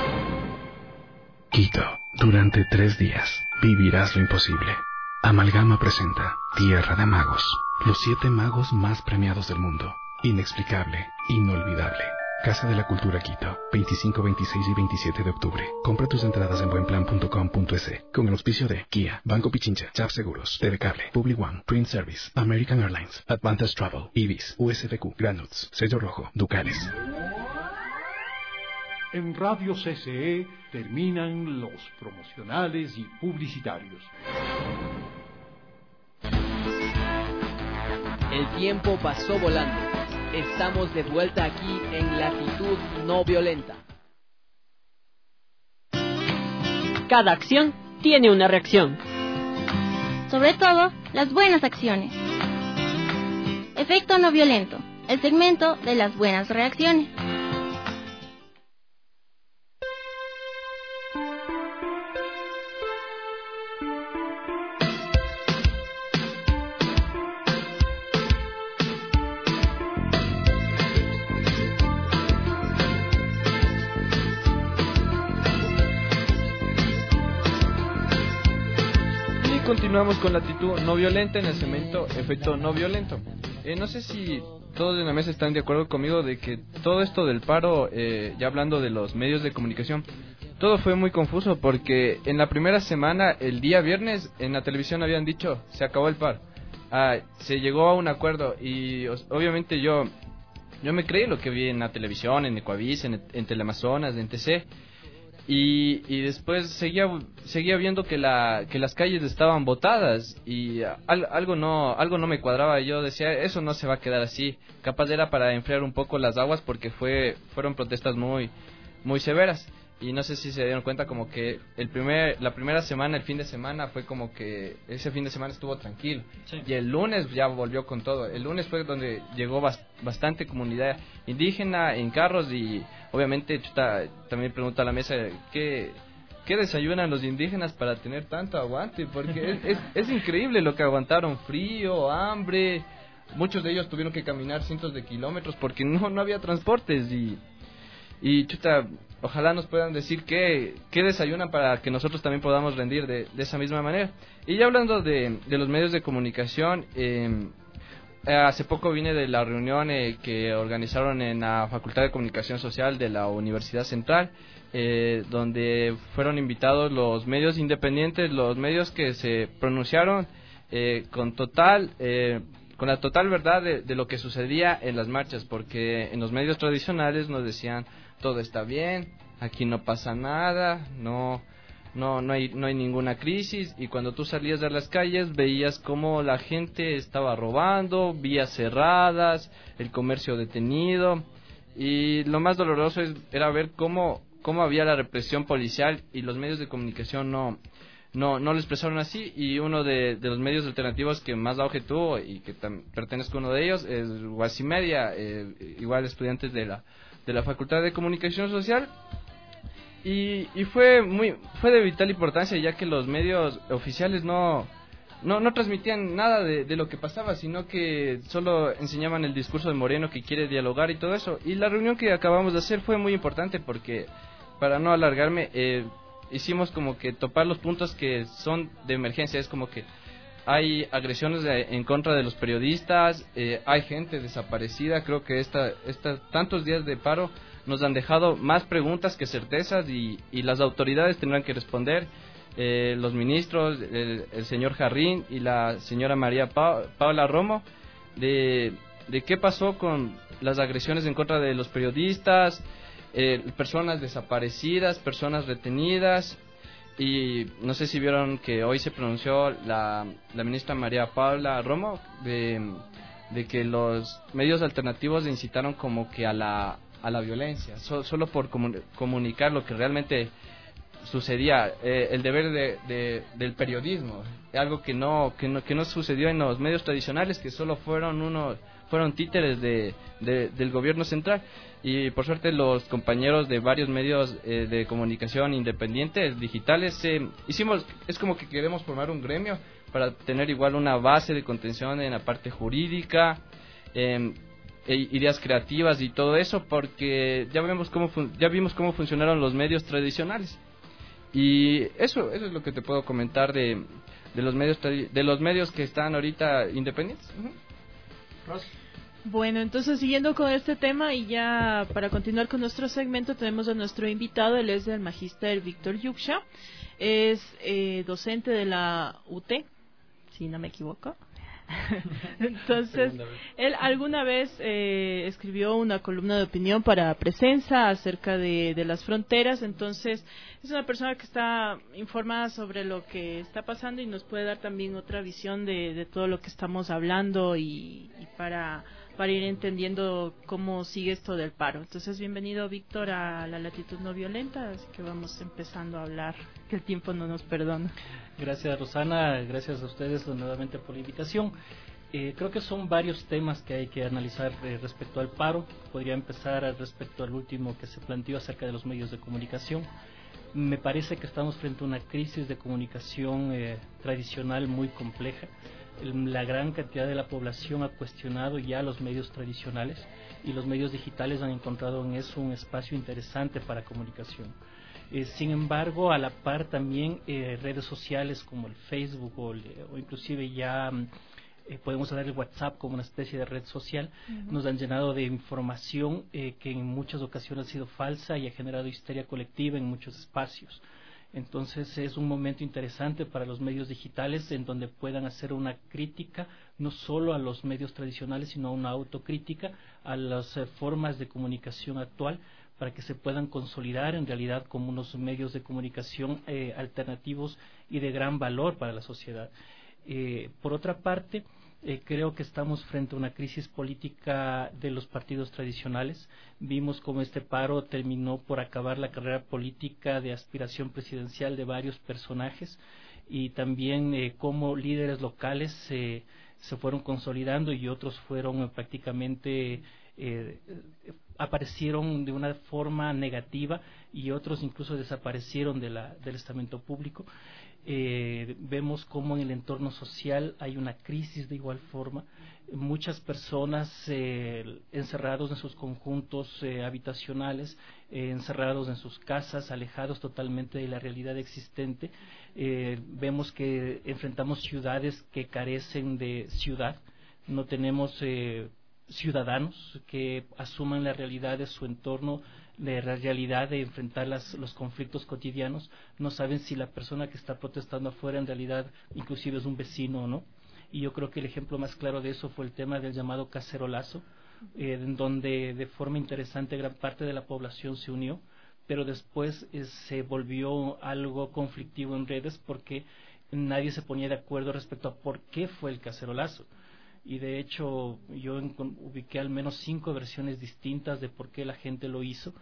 Quito, durante tres días, vivirás lo imposible. Amalgama presenta Tierra de Magos, los siete magos más premiados del mundo. Inexplicable, inolvidable. Casa de la Cultura Quito, veinticinco, veintiséis y veintisiete de octubre. Compra tus entradas en buenplan punto com punto es con el auspicio de Kia, Banco Pichincha, Chaf Seguros, T V Cable, Public One, Print Service, American Airlines, Advantage Travel, Ibis, U S F Q, Granuts, Sello Rojo, Ducales. En Radio C C E terminan los promocionales y publicitarios. El tiempo pasó volando. Estamos de vuelta aquí en Latitud No Violenta. Cada acción tiene una reacción. Sobre todo, las buenas acciones. Efecto no violento, el segmento de las buenas reacciones. Continuamos con Latitud No Violenta en el segmento Efecto No Violento. Eh, no sé si todos en la mesa están de acuerdo conmigo de que todo esto del paro, eh, ya hablando de los medios de comunicación, todo fue muy confuso porque en la primera semana, el día viernes, en la televisión habían dicho, se acabó el paro. Ah, se llegó a un acuerdo y obviamente yo yo me creí lo que vi en la televisión, en Ecuavisa, en, en Teleamazonas, en T C. Y, y después seguía seguía viendo que la que las calles estaban botadas y al, algo no algo no me cuadraba. Yo decía, eso no se va a quedar así. Capaz era para enfriar un poco las aguas porque fue fueron protestas muy muy severas. Y no sé si se dieron cuenta como que el primer la primera semana, el fin de semana fue como que ese fin de semana estuvo tranquilo. Sí. Y el lunes ya volvió con todo. El lunes fue donde llegó bast, bastante comunidad indígena en carros y obviamente chuta, también pregunta a la mesa qué qué desayunan los indígenas para tener tanto aguante, porque es, es, es increíble lo que aguantaron, frío, hambre. Muchos de ellos tuvieron que caminar cientos de kilómetros porque no no había transportes y y chuta, ojalá nos puedan decir qué, qué desayunan para que nosotros también podamos rendir de, de esa misma manera. Y ya hablando de, de los medios de comunicación, eh, hace poco vine de la reunión eh, que organizaron en la Facultad de Comunicación Social de la Universidad Central, eh, donde fueron invitados los medios independientes, los medios que se pronunciaron eh, con total... Eh, con la total verdad de, de lo que sucedía en las marchas, porque en los medios tradicionales nos decían todo está bien, aquí no pasa nada, no no no hay no hay ninguna crisis, y cuando tú salías de las calles veías cómo la gente estaba robando, vías cerradas, el comercio detenido, y lo más doloroso es, era ver cómo cómo había la represión policial y los medios de comunicación no No, no lo expresaron así, y uno de, de los medios alternativos que más auge tuvo y que tam, pertenezco a uno de ellos es Guasimedia, eh, igual estudiantes de la de la Facultad de Comunicación Social, y, y fue muy fue de vital importancia, ya que los medios oficiales no no, no transmitían nada de, de lo que pasaba, sino que solo enseñaban el discurso de Moreno que quiere dialogar y todo eso. Y la reunión que acabamos de hacer fue muy importante porque, para no alargarme, eh, hicimos como que topar los puntos que son de emergencia. Es como que hay agresiones de, en contra de los periodistas, eh, hay gente desaparecida. Creo que esta, esta tantos días de paro nos han dejado más preguntas que certezas, y, y las autoridades tendrán que responder, eh, los ministros, el, el señor Jarrín y la señora María pa Paula Romo, de, de qué pasó con las agresiones en contra de los periodistas, eh, personas desaparecidas, personas retenidas. Y no sé si vieron que hoy se pronunció la, la ministra María Paula Romo de, de que los medios alternativos incitaron como que a la, a la violencia, so, solo por comun, comunicar lo que realmente sucedía, eh, el deber de, de, del periodismo, algo que no, que no que no sucedió en los medios tradicionales, que solo fueron unos fueron títeres de, de del gobierno central. Y por suerte los compañeros de varios medios eh, de comunicación independientes digitales eh, hicimos, es como que queremos formar un gremio para tener igual una base de contención en la parte jurídica, eh, e ideas creativas y todo eso, porque ya vemos cómo ya vimos cómo funcionaron los medios tradicionales. Y eso eso es lo que te puedo comentar de de los medios de los medios que están ahorita independientes. Uh-huh. Bueno, entonces siguiendo con este tema y ya para continuar con nuestro segmento, tenemos a nuestro invitado. Él es del Magíster Víctor Yuxha, es eh, docente de la U T, si no me equivoco. Entonces, él alguna vez eh, escribió una columna de opinión para Presenza acerca de, de las fronteras. Entonces, es una persona que está informada sobre lo que está pasando y nos puede dar también otra visión de, de todo lo que estamos hablando y, y para... para ir entendiendo cómo sigue esto del paro. Entonces, bienvenido, Víctor, a La Latitud No Violenta, así que vamos empezando a hablar, que el tiempo no nos perdona. Gracias, Rosana, gracias a ustedes nuevamente por la invitación. Eh, creo que son varios temas que hay que analizar eh, respecto al paro. Podría empezar respecto al último que se planteó acerca de los medios de comunicación. Me parece que estamos frente a una crisis de comunicación eh, tradicional muy compleja. La gran cantidad de la población ha cuestionado ya los medios tradicionales y los medios digitales han encontrado en eso un espacio interesante para comunicación. Eh, sin embargo, a la par también eh, redes sociales como el Facebook o, o inclusive ya eh, podemos hablar del WhatsApp como una especie de red social, Uh-huh. nos han llenado de información eh, que en muchas ocasiones ha sido falsa y ha generado histeria colectiva en muchos espacios. Entonces es un momento interesante para los medios digitales en donde puedan hacer una crítica no solo a los medios tradicionales, sino una autocrítica a las eh, formas de comunicación actual, para que se puedan consolidar en realidad como unos medios de comunicación eh, alternativos y de gran valor para la sociedad. Eh, por otra parte, eh, creo que estamos frente a una crisis política de los partidos tradicionales. Vimos cómo este paro terminó por acabar la carrera política de aspiración presidencial de varios personajes, y también eh, cómo líderes locales eh, se fueron consolidando y otros fueron eh, prácticamente eh, aparecieron de una forma negativa, y otros incluso desaparecieron de la, del estamento público. Eh, vemos cómo en el entorno social hay una crisis de igual forma. Muchas personas eh, encerrados en sus conjuntos eh, habitacionales, eh, encerrados en sus casas, alejados totalmente de la realidad existente. Eh, vemos que enfrentamos ciudades que carecen de ciudad. No tenemos eh, ciudadanos que asuman la realidad de su entorno, de la realidad de enfrentar las, los conflictos cotidianos. No saben si la persona que está protestando afuera en realidad inclusive es un vecino o no. Y yo creo que el ejemplo más claro de eso fue el tema del llamado cacerolazo, eh, en donde de forma interesante gran parte de la población se unió, pero después eh, se volvió algo conflictivo en redes porque nadie se ponía de acuerdo respecto a por qué fue el cacerolazo. Y de hecho yo en, ubiqué al menos cinco versiones distintas de por qué la gente lo hizo,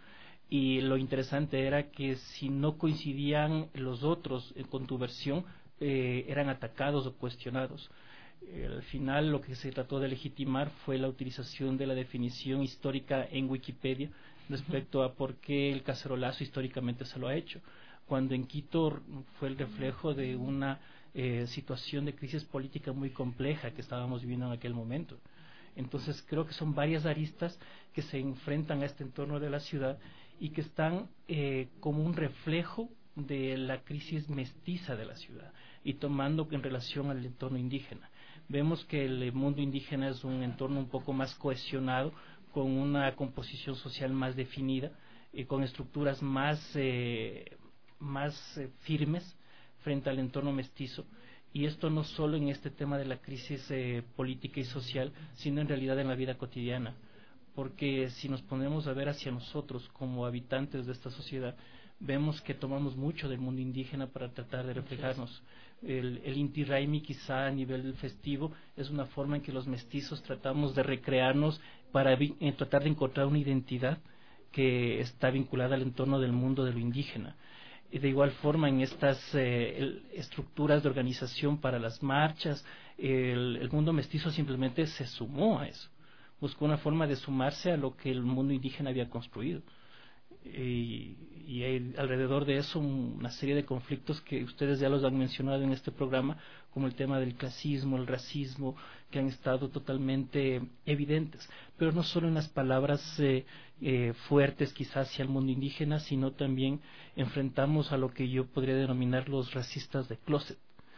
y lo interesante era que si no coincidían los otros eh, con tu versión, eh, eran atacados o cuestionados. Eh, al final lo que se trató de legitimar fue la utilización de la definición histórica en Wikipedia respecto a por qué el cacerolazo históricamente se lo ha hecho, cuando en Quito fue el reflejo de una Eh, situación de crisis política muy compleja que estábamos viviendo en aquel momento. Entonces creo que son varias aristas que se enfrentan a este entorno de la ciudad y que están eh, como un reflejo de la crisis mestiza de la ciudad, y tomando en relación al entorno indígena. Vemos que el mundo indígena es un entorno un poco más cohesionado, con una composición social más definida, y con estructuras más, eh, más eh, firmes frente al entorno mestizo, y esto no solo en este tema de la crisis eh, política y social, sino en realidad en la vida cotidiana, porque si nos ponemos a ver hacia nosotros como habitantes de esta sociedad, vemos que tomamos mucho del mundo indígena para tratar de reflejarnos. El, el Inti Raymi, quizá a nivel festivo, es una forma en que los mestizos tratamos de recrearnos para vi- eh, tratar de encontrar una identidad que está vinculada al entorno del mundo de lo indígena. Y de igual forma en estas eh, el, estructuras de organización para las marchas, el, el mundo mestizo simplemente se sumó a eso, buscó una forma de sumarse a lo que el mundo indígena había construido, y, y hay alrededor de eso una serie de conflictos que ustedes ya los han mencionado en este programa, como el tema del clasismo, el racismo, que han estado totalmente evidentes, pero no solo en las palabras eh, eh, fuertes quizás hacia el mundo indígena, sino también enfrentamos a lo que yo podría denominar los racistas de closet.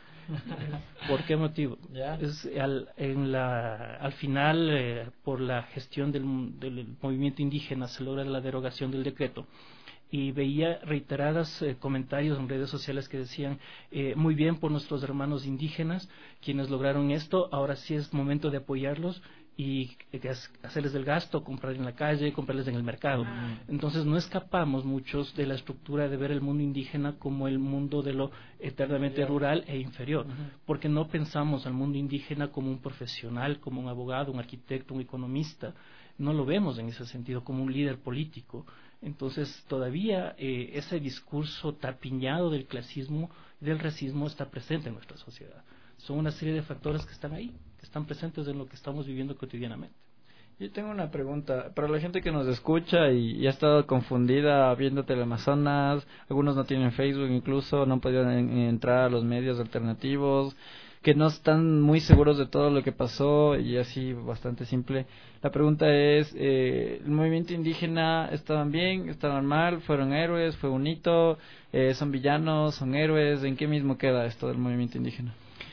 ¿Por qué motivo? ¿Ya? Es al, en la, al final, eh, por la gestión del, del movimiento indígena, se logra la derogación del decreto, y veía reiteradas eh, comentarios en redes sociales que decían eh, muy bien por nuestros hermanos indígenas quienes lograron esto, ahora sí es momento de apoyarlos y eh, hacerles el gasto, comprar en la calle, comprarles en el mercado. Ah. Entonces no escapamos muchos de la estructura de ver el mundo indígena como el mundo de lo eternamente rural e inferior, uh-huh. porque no pensamos al mundo indígena como un profesional, como un abogado, un arquitecto, un economista. No lo vemos en ese sentido como un líder político. Entonces todavía eh, ese discurso tapiñado del clasismo y del racismo está presente en nuestra sociedad. Son una serie de factores que están ahí, que están presentes en lo que estamos viviendo cotidianamente. Yo tengo una pregunta para la gente que nos escucha y, y ha estado confundida viendo Teleamazonas. Algunos no tienen Facebook, incluso no han podido en, entrar a los medios alternativos, que no están muy seguros de todo lo que pasó, y así bastante simple. La pregunta es, eh, ¿el movimiento indígena estaban bien, estaban mal, fueron héroes, fue un hito, eh, son villanos, son héroes? ¿En qué mismo queda esto del movimiento indígena?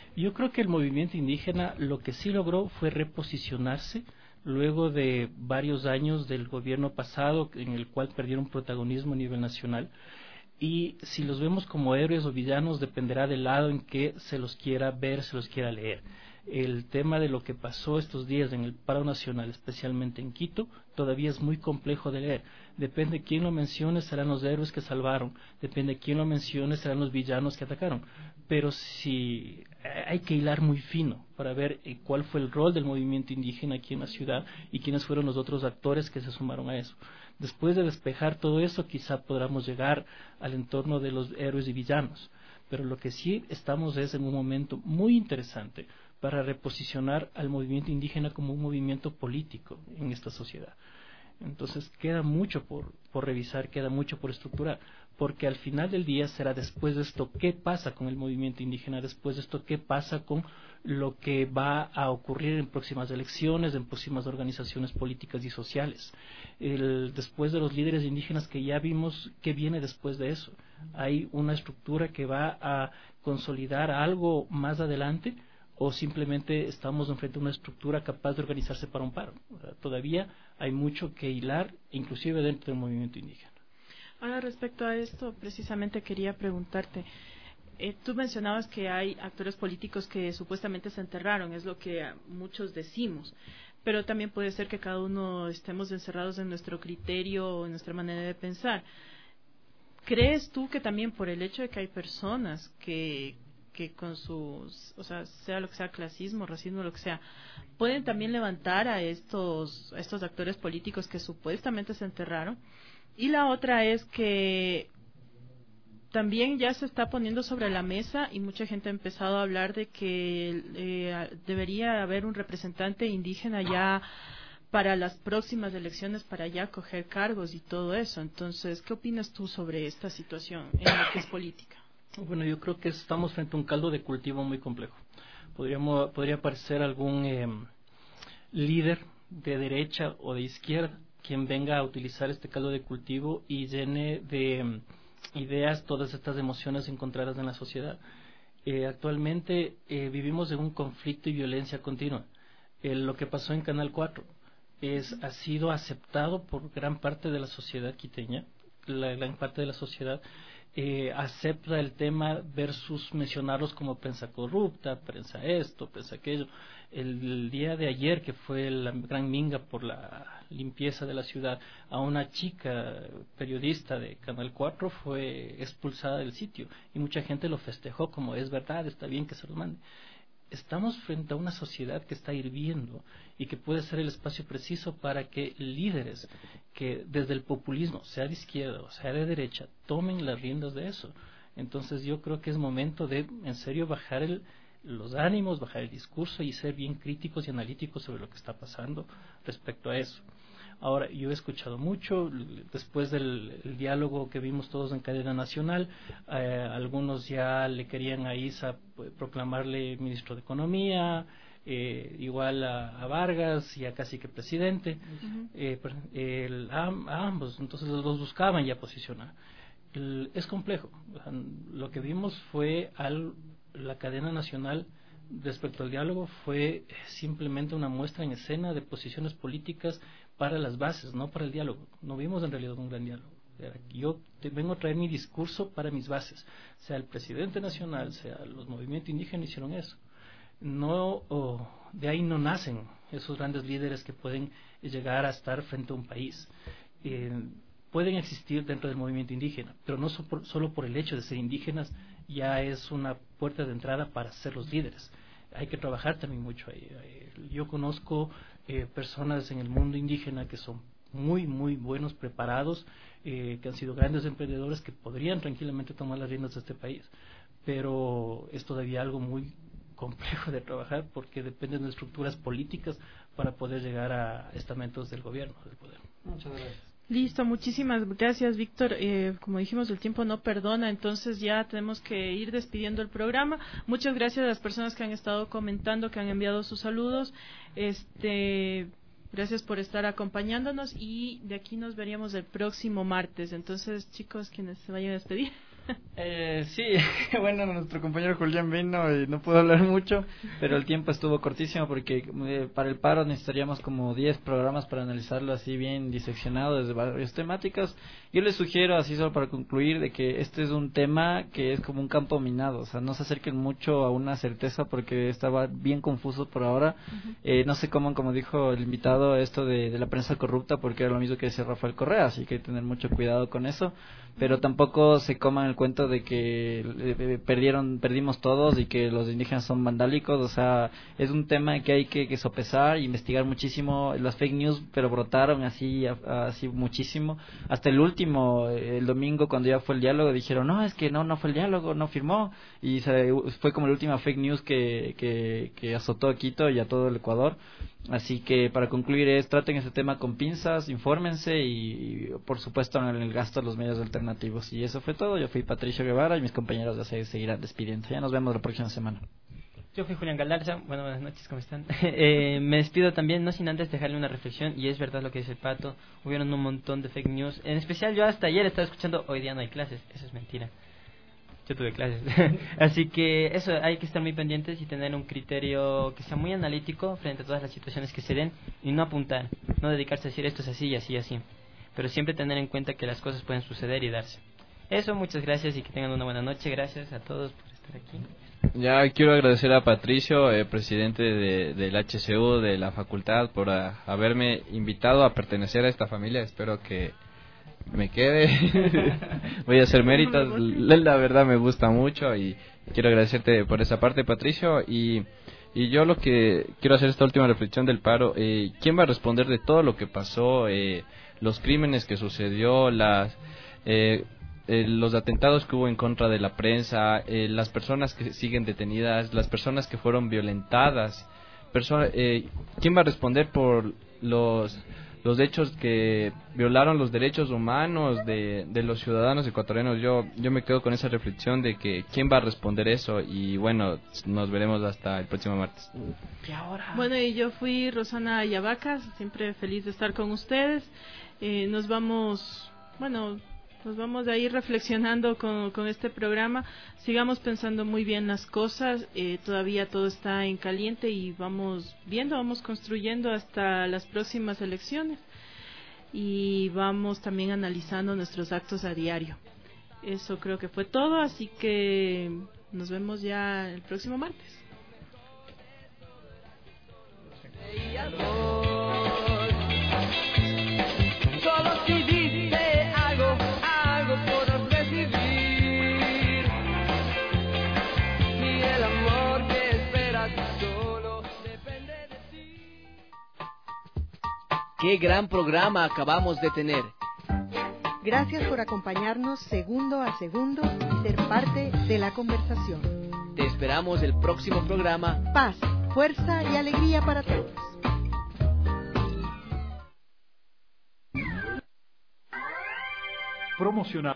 Yo creo que el movimiento indígena lo que sí logró fue reposicionarse luego de varios años del gobierno pasado en el cual perdieron protagonismo a nivel nacional. Y si los vemos como héroes o villanos dependerá del lado en que se los quiera ver, se los quiera leer. El tema de lo que pasó estos días en el paro nacional, especialmente en Quito, todavía es muy complejo de leer. Depende de quién lo mencione, serán los héroes que salvaron. Depende de quién lo mencione, serán los villanos que atacaron. Pero si hay que hilar muy fino para ver eh, cuál fue el rol del movimiento indígena aquí en la ciudad y quiénes fueron los otros actores que se sumaron a eso. Después de despejar todo eso, quizá podamos llegar al entorno de los héroes y villanos. Pero lo que sí estamos es en un momento muy interesante para reposicionar al movimiento indígena como un movimiento político en esta sociedad. Entonces queda mucho por, por revisar, queda mucho por estructurar, porque al final del día será después de esto qué pasa con el movimiento indígena, después de esto qué pasa con lo que va a ocurrir en próximas elecciones, en próximas organizaciones políticas y sociales. El, después de los líderes indígenas que ya vimos, ¿qué viene después de eso? ¿Hay una estructura que va a consolidar algo más adelante? ¿O simplemente estamos enfrente a una estructura capaz de organizarse para un paro? Todavía hay mucho que hilar, inclusive dentro del movimiento indígena. Ahora, respecto a esto, precisamente quería preguntarte, eh, tú mencionabas que hay actores políticos que supuestamente se enterraron, es lo que muchos decimos, pero también puede ser que cada uno estemos encerrados en nuestro criterio o en nuestra manera de pensar. ¿Crees tú que también por el hecho de que hay personas que... que con sus, o sea, sea lo que sea clasismo, racismo, lo que sea, pueden también levantar a estos, a estos actores políticos que supuestamente se enterraron? Y la otra es que también ya se está poniendo sobre la mesa y mucha gente ha empezado a hablar de que eh, debería haber un representante indígena ya para las próximas elecciones, para ya coger cargos y todo eso. Entonces, ¿qué opinas tú sobre esta situación en la que es política? Bueno, yo creo que estamos frente a un caldo de cultivo muy complejo. Podríamos, podría aparecer algún eh, líder de derecha o de izquierda quien venga a utilizar este caldo de cultivo y llene de um, ideas todas estas emociones encontradas en la sociedad. Eh, actualmente eh, vivimos en un conflicto y violencia continua. Eh, lo que pasó en Canal cuatro es, ha sido aceptado por gran parte de la sociedad quiteña, la gran parte de la sociedad Eh, acepta el tema versus mencionarlos como prensa corrupta, prensa esto, prensa aquello. El, el día de ayer, que fue la gran minga por la limpieza de la ciudad, a una chica periodista de Canal cuatro fue expulsada del sitio y mucha gente lo festejó como es verdad, está bien que se los mande. Estamos frente a una sociedad que está hirviendo y que puede ser el espacio preciso para que líderes que desde el populismo, sea de izquierda o sea de derecha, tomen las riendas de eso. Entonces yo creo que es momento de en serio bajar el, los ánimos, bajar el discurso y ser bien críticos y analíticos sobre lo que está pasando respecto a eso. Ahora, yo he escuchado mucho, después del el diálogo que vimos todos en cadena nacional, eh, algunos ya le querían a Isa pues, proclamarle ministro de Economía, eh, igual a, a Vargas, ya casi que presidente, uh-huh. eh, el, a, a ambos, entonces los buscaban ya posicionar. El, es complejo, lo que vimos fue al, la cadena nacional respecto al diálogo fue simplemente una muestra en escena de posiciones políticas para las bases, no para el diálogo. No vimos en realidad un gran diálogo. Yo te vengo a traer mi discurso para mis bases. Sea el presidente nacional, sea los movimientos indígenas hicieron eso. No, oh, de ahí no nacen esos grandes líderes que pueden llegar a estar frente a un país. Eh, pueden existir dentro del movimiento indígena, pero no so por, solo por el hecho de ser indígenas ya es una puerta de entrada para ser los líderes. Hay que trabajar también mucho ahí. Yo conozco eh, personas en el mundo indígena que son muy, muy buenos, preparados, eh, que han sido grandes emprendedores que podrían tranquilamente tomar las riendas de este país, pero es todavía algo muy complejo de trabajar porque dependen de estructuras políticas para poder llegar a estamentos del gobierno, del poder. Muchas gracias. Listo, muchísimas gracias, Víctor. Eh, como dijimos, el tiempo no perdona, entonces ya tenemos que ir despidiendo el programa. Muchas gracias a las personas que han estado comentando, que han enviado sus saludos. Este, gracias por estar acompañándonos y de aquí nos veríamos el próximo martes. Entonces, chicos, quienes se vayan a despedir. Eh, sí, bueno, nuestro compañero Julián vino y no pudo hablar mucho, pero el tiempo estuvo cortísimo porque eh, para el paro necesitaríamos como diez programas para analizarlo así bien diseccionado desde varias temáticas. Yo les sugiero, así solo para concluir, de que este es un tema que es como un campo minado, o sea, no se acerquen mucho a una certeza porque estaba bien confuso por ahora. Uh-huh. Eh, no se coman, como dijo el invitado, esto de, de la prensa corrupta, porque era lo mismo que decía Rafael Correa, así que hay que tener mucho cuidado con eso, pero tampoco se coman el cuento de que eh, perdieron perdimos todos y que los indígenas son vandálicos. O sea, es un tema que hay que, que sopesar e investigar muchísimo. Las fake news pero brotaron así así muchísimo, hasta el último, el domingo cuando ya fue el diálogo, dijeron no, es que no no fue el diálogo, no firmó, y se, fue como la última fake news que, que, que azotó a Quito y a todo el Ecuador. Así que para concluir es, traten este tema con pinzas, infórmense y, y por supuesto en el gasto de los medios alternativos. Y eso fue todo. Yo fui Patricio Guevara y mis compañeros ya se seguirán despidiendo. Ya nos vemos la próxima semana. Yo fui Julián Galarza. Bueno, buenas noches, ¿cómo están? eh, me despido también, no sin antes dejarle una reflexión, y es verdad lo que dice el Pato. Hubieron un montón de fake news. En especial yo hasta ayer estaba escuchando hoy día no hay clases. Eso es mentira. Yo tuve clases. Así que eso, hay que estar muy pendientes y tener un criterio que sea muy analítico frente a todas las situaciones que se den y no apuntar, no dedicarse a decir esto es así y así y así, pero siempre tener en cuenta que las cosas pueden suceder y darse. Eso, muchas gracias y que tengan una buena noche. Gracias a todos por estar aquí. Ya quiero agradecer a Patricio, eh, presidente de, del H C U, de la facultad, por a, haberme invitado a pertenecer a esta familia. Espero que me quede. Voy a hacer méritos. La verdad me gusta mucho y quiero agradecerte por esa parte, Patricio. Y, y yo lo que quiero hacer esta última reflexión del paro. Eh, ¿Quién va a responder de todo lo que pasó? Eh, los crímenes que sucedió, las... Eh, Eh, los atentados que hubo en contra de la prensa, eh, las personas que siguen detenidas, las personas que fueron violentadas. Perso- eh, ¿Quién va a responder por los los hechos que violaron los derechos humanos de, de los ciudadanos ecuatorianos? Yo yo me quedo con esa reflexión de que quién va a responder eso. Y bueno, nos veremos hasta el próximo martes. ¿Y ahora? Bueno, y yo fui Rosana Yabacas, siempre feliz de estar con ustedes. Eh, nos vamos, bueno... Nos vamos a ir reflexionando con, con este programa. Sigamos pensando muy bien las cosas. Eh, todavía todo está en caliente y vamos viendo, vamos construyendo hasta las próximas elecciones. Y vamos también analizando nuestros actos a diario. Eso creo que fue todo, así que nos vemos ya el próximo martes. Solo si dice algo, algo podrás recibir. Y el amor que esperas solo depende de ti. Qué gran programa acabamos de tener. Gracias por acompañarnos segundo a segundo y ser parte de la conversación. Te esperamos el próximo programa. Paz, fuerza y alegría para todos. Promocionar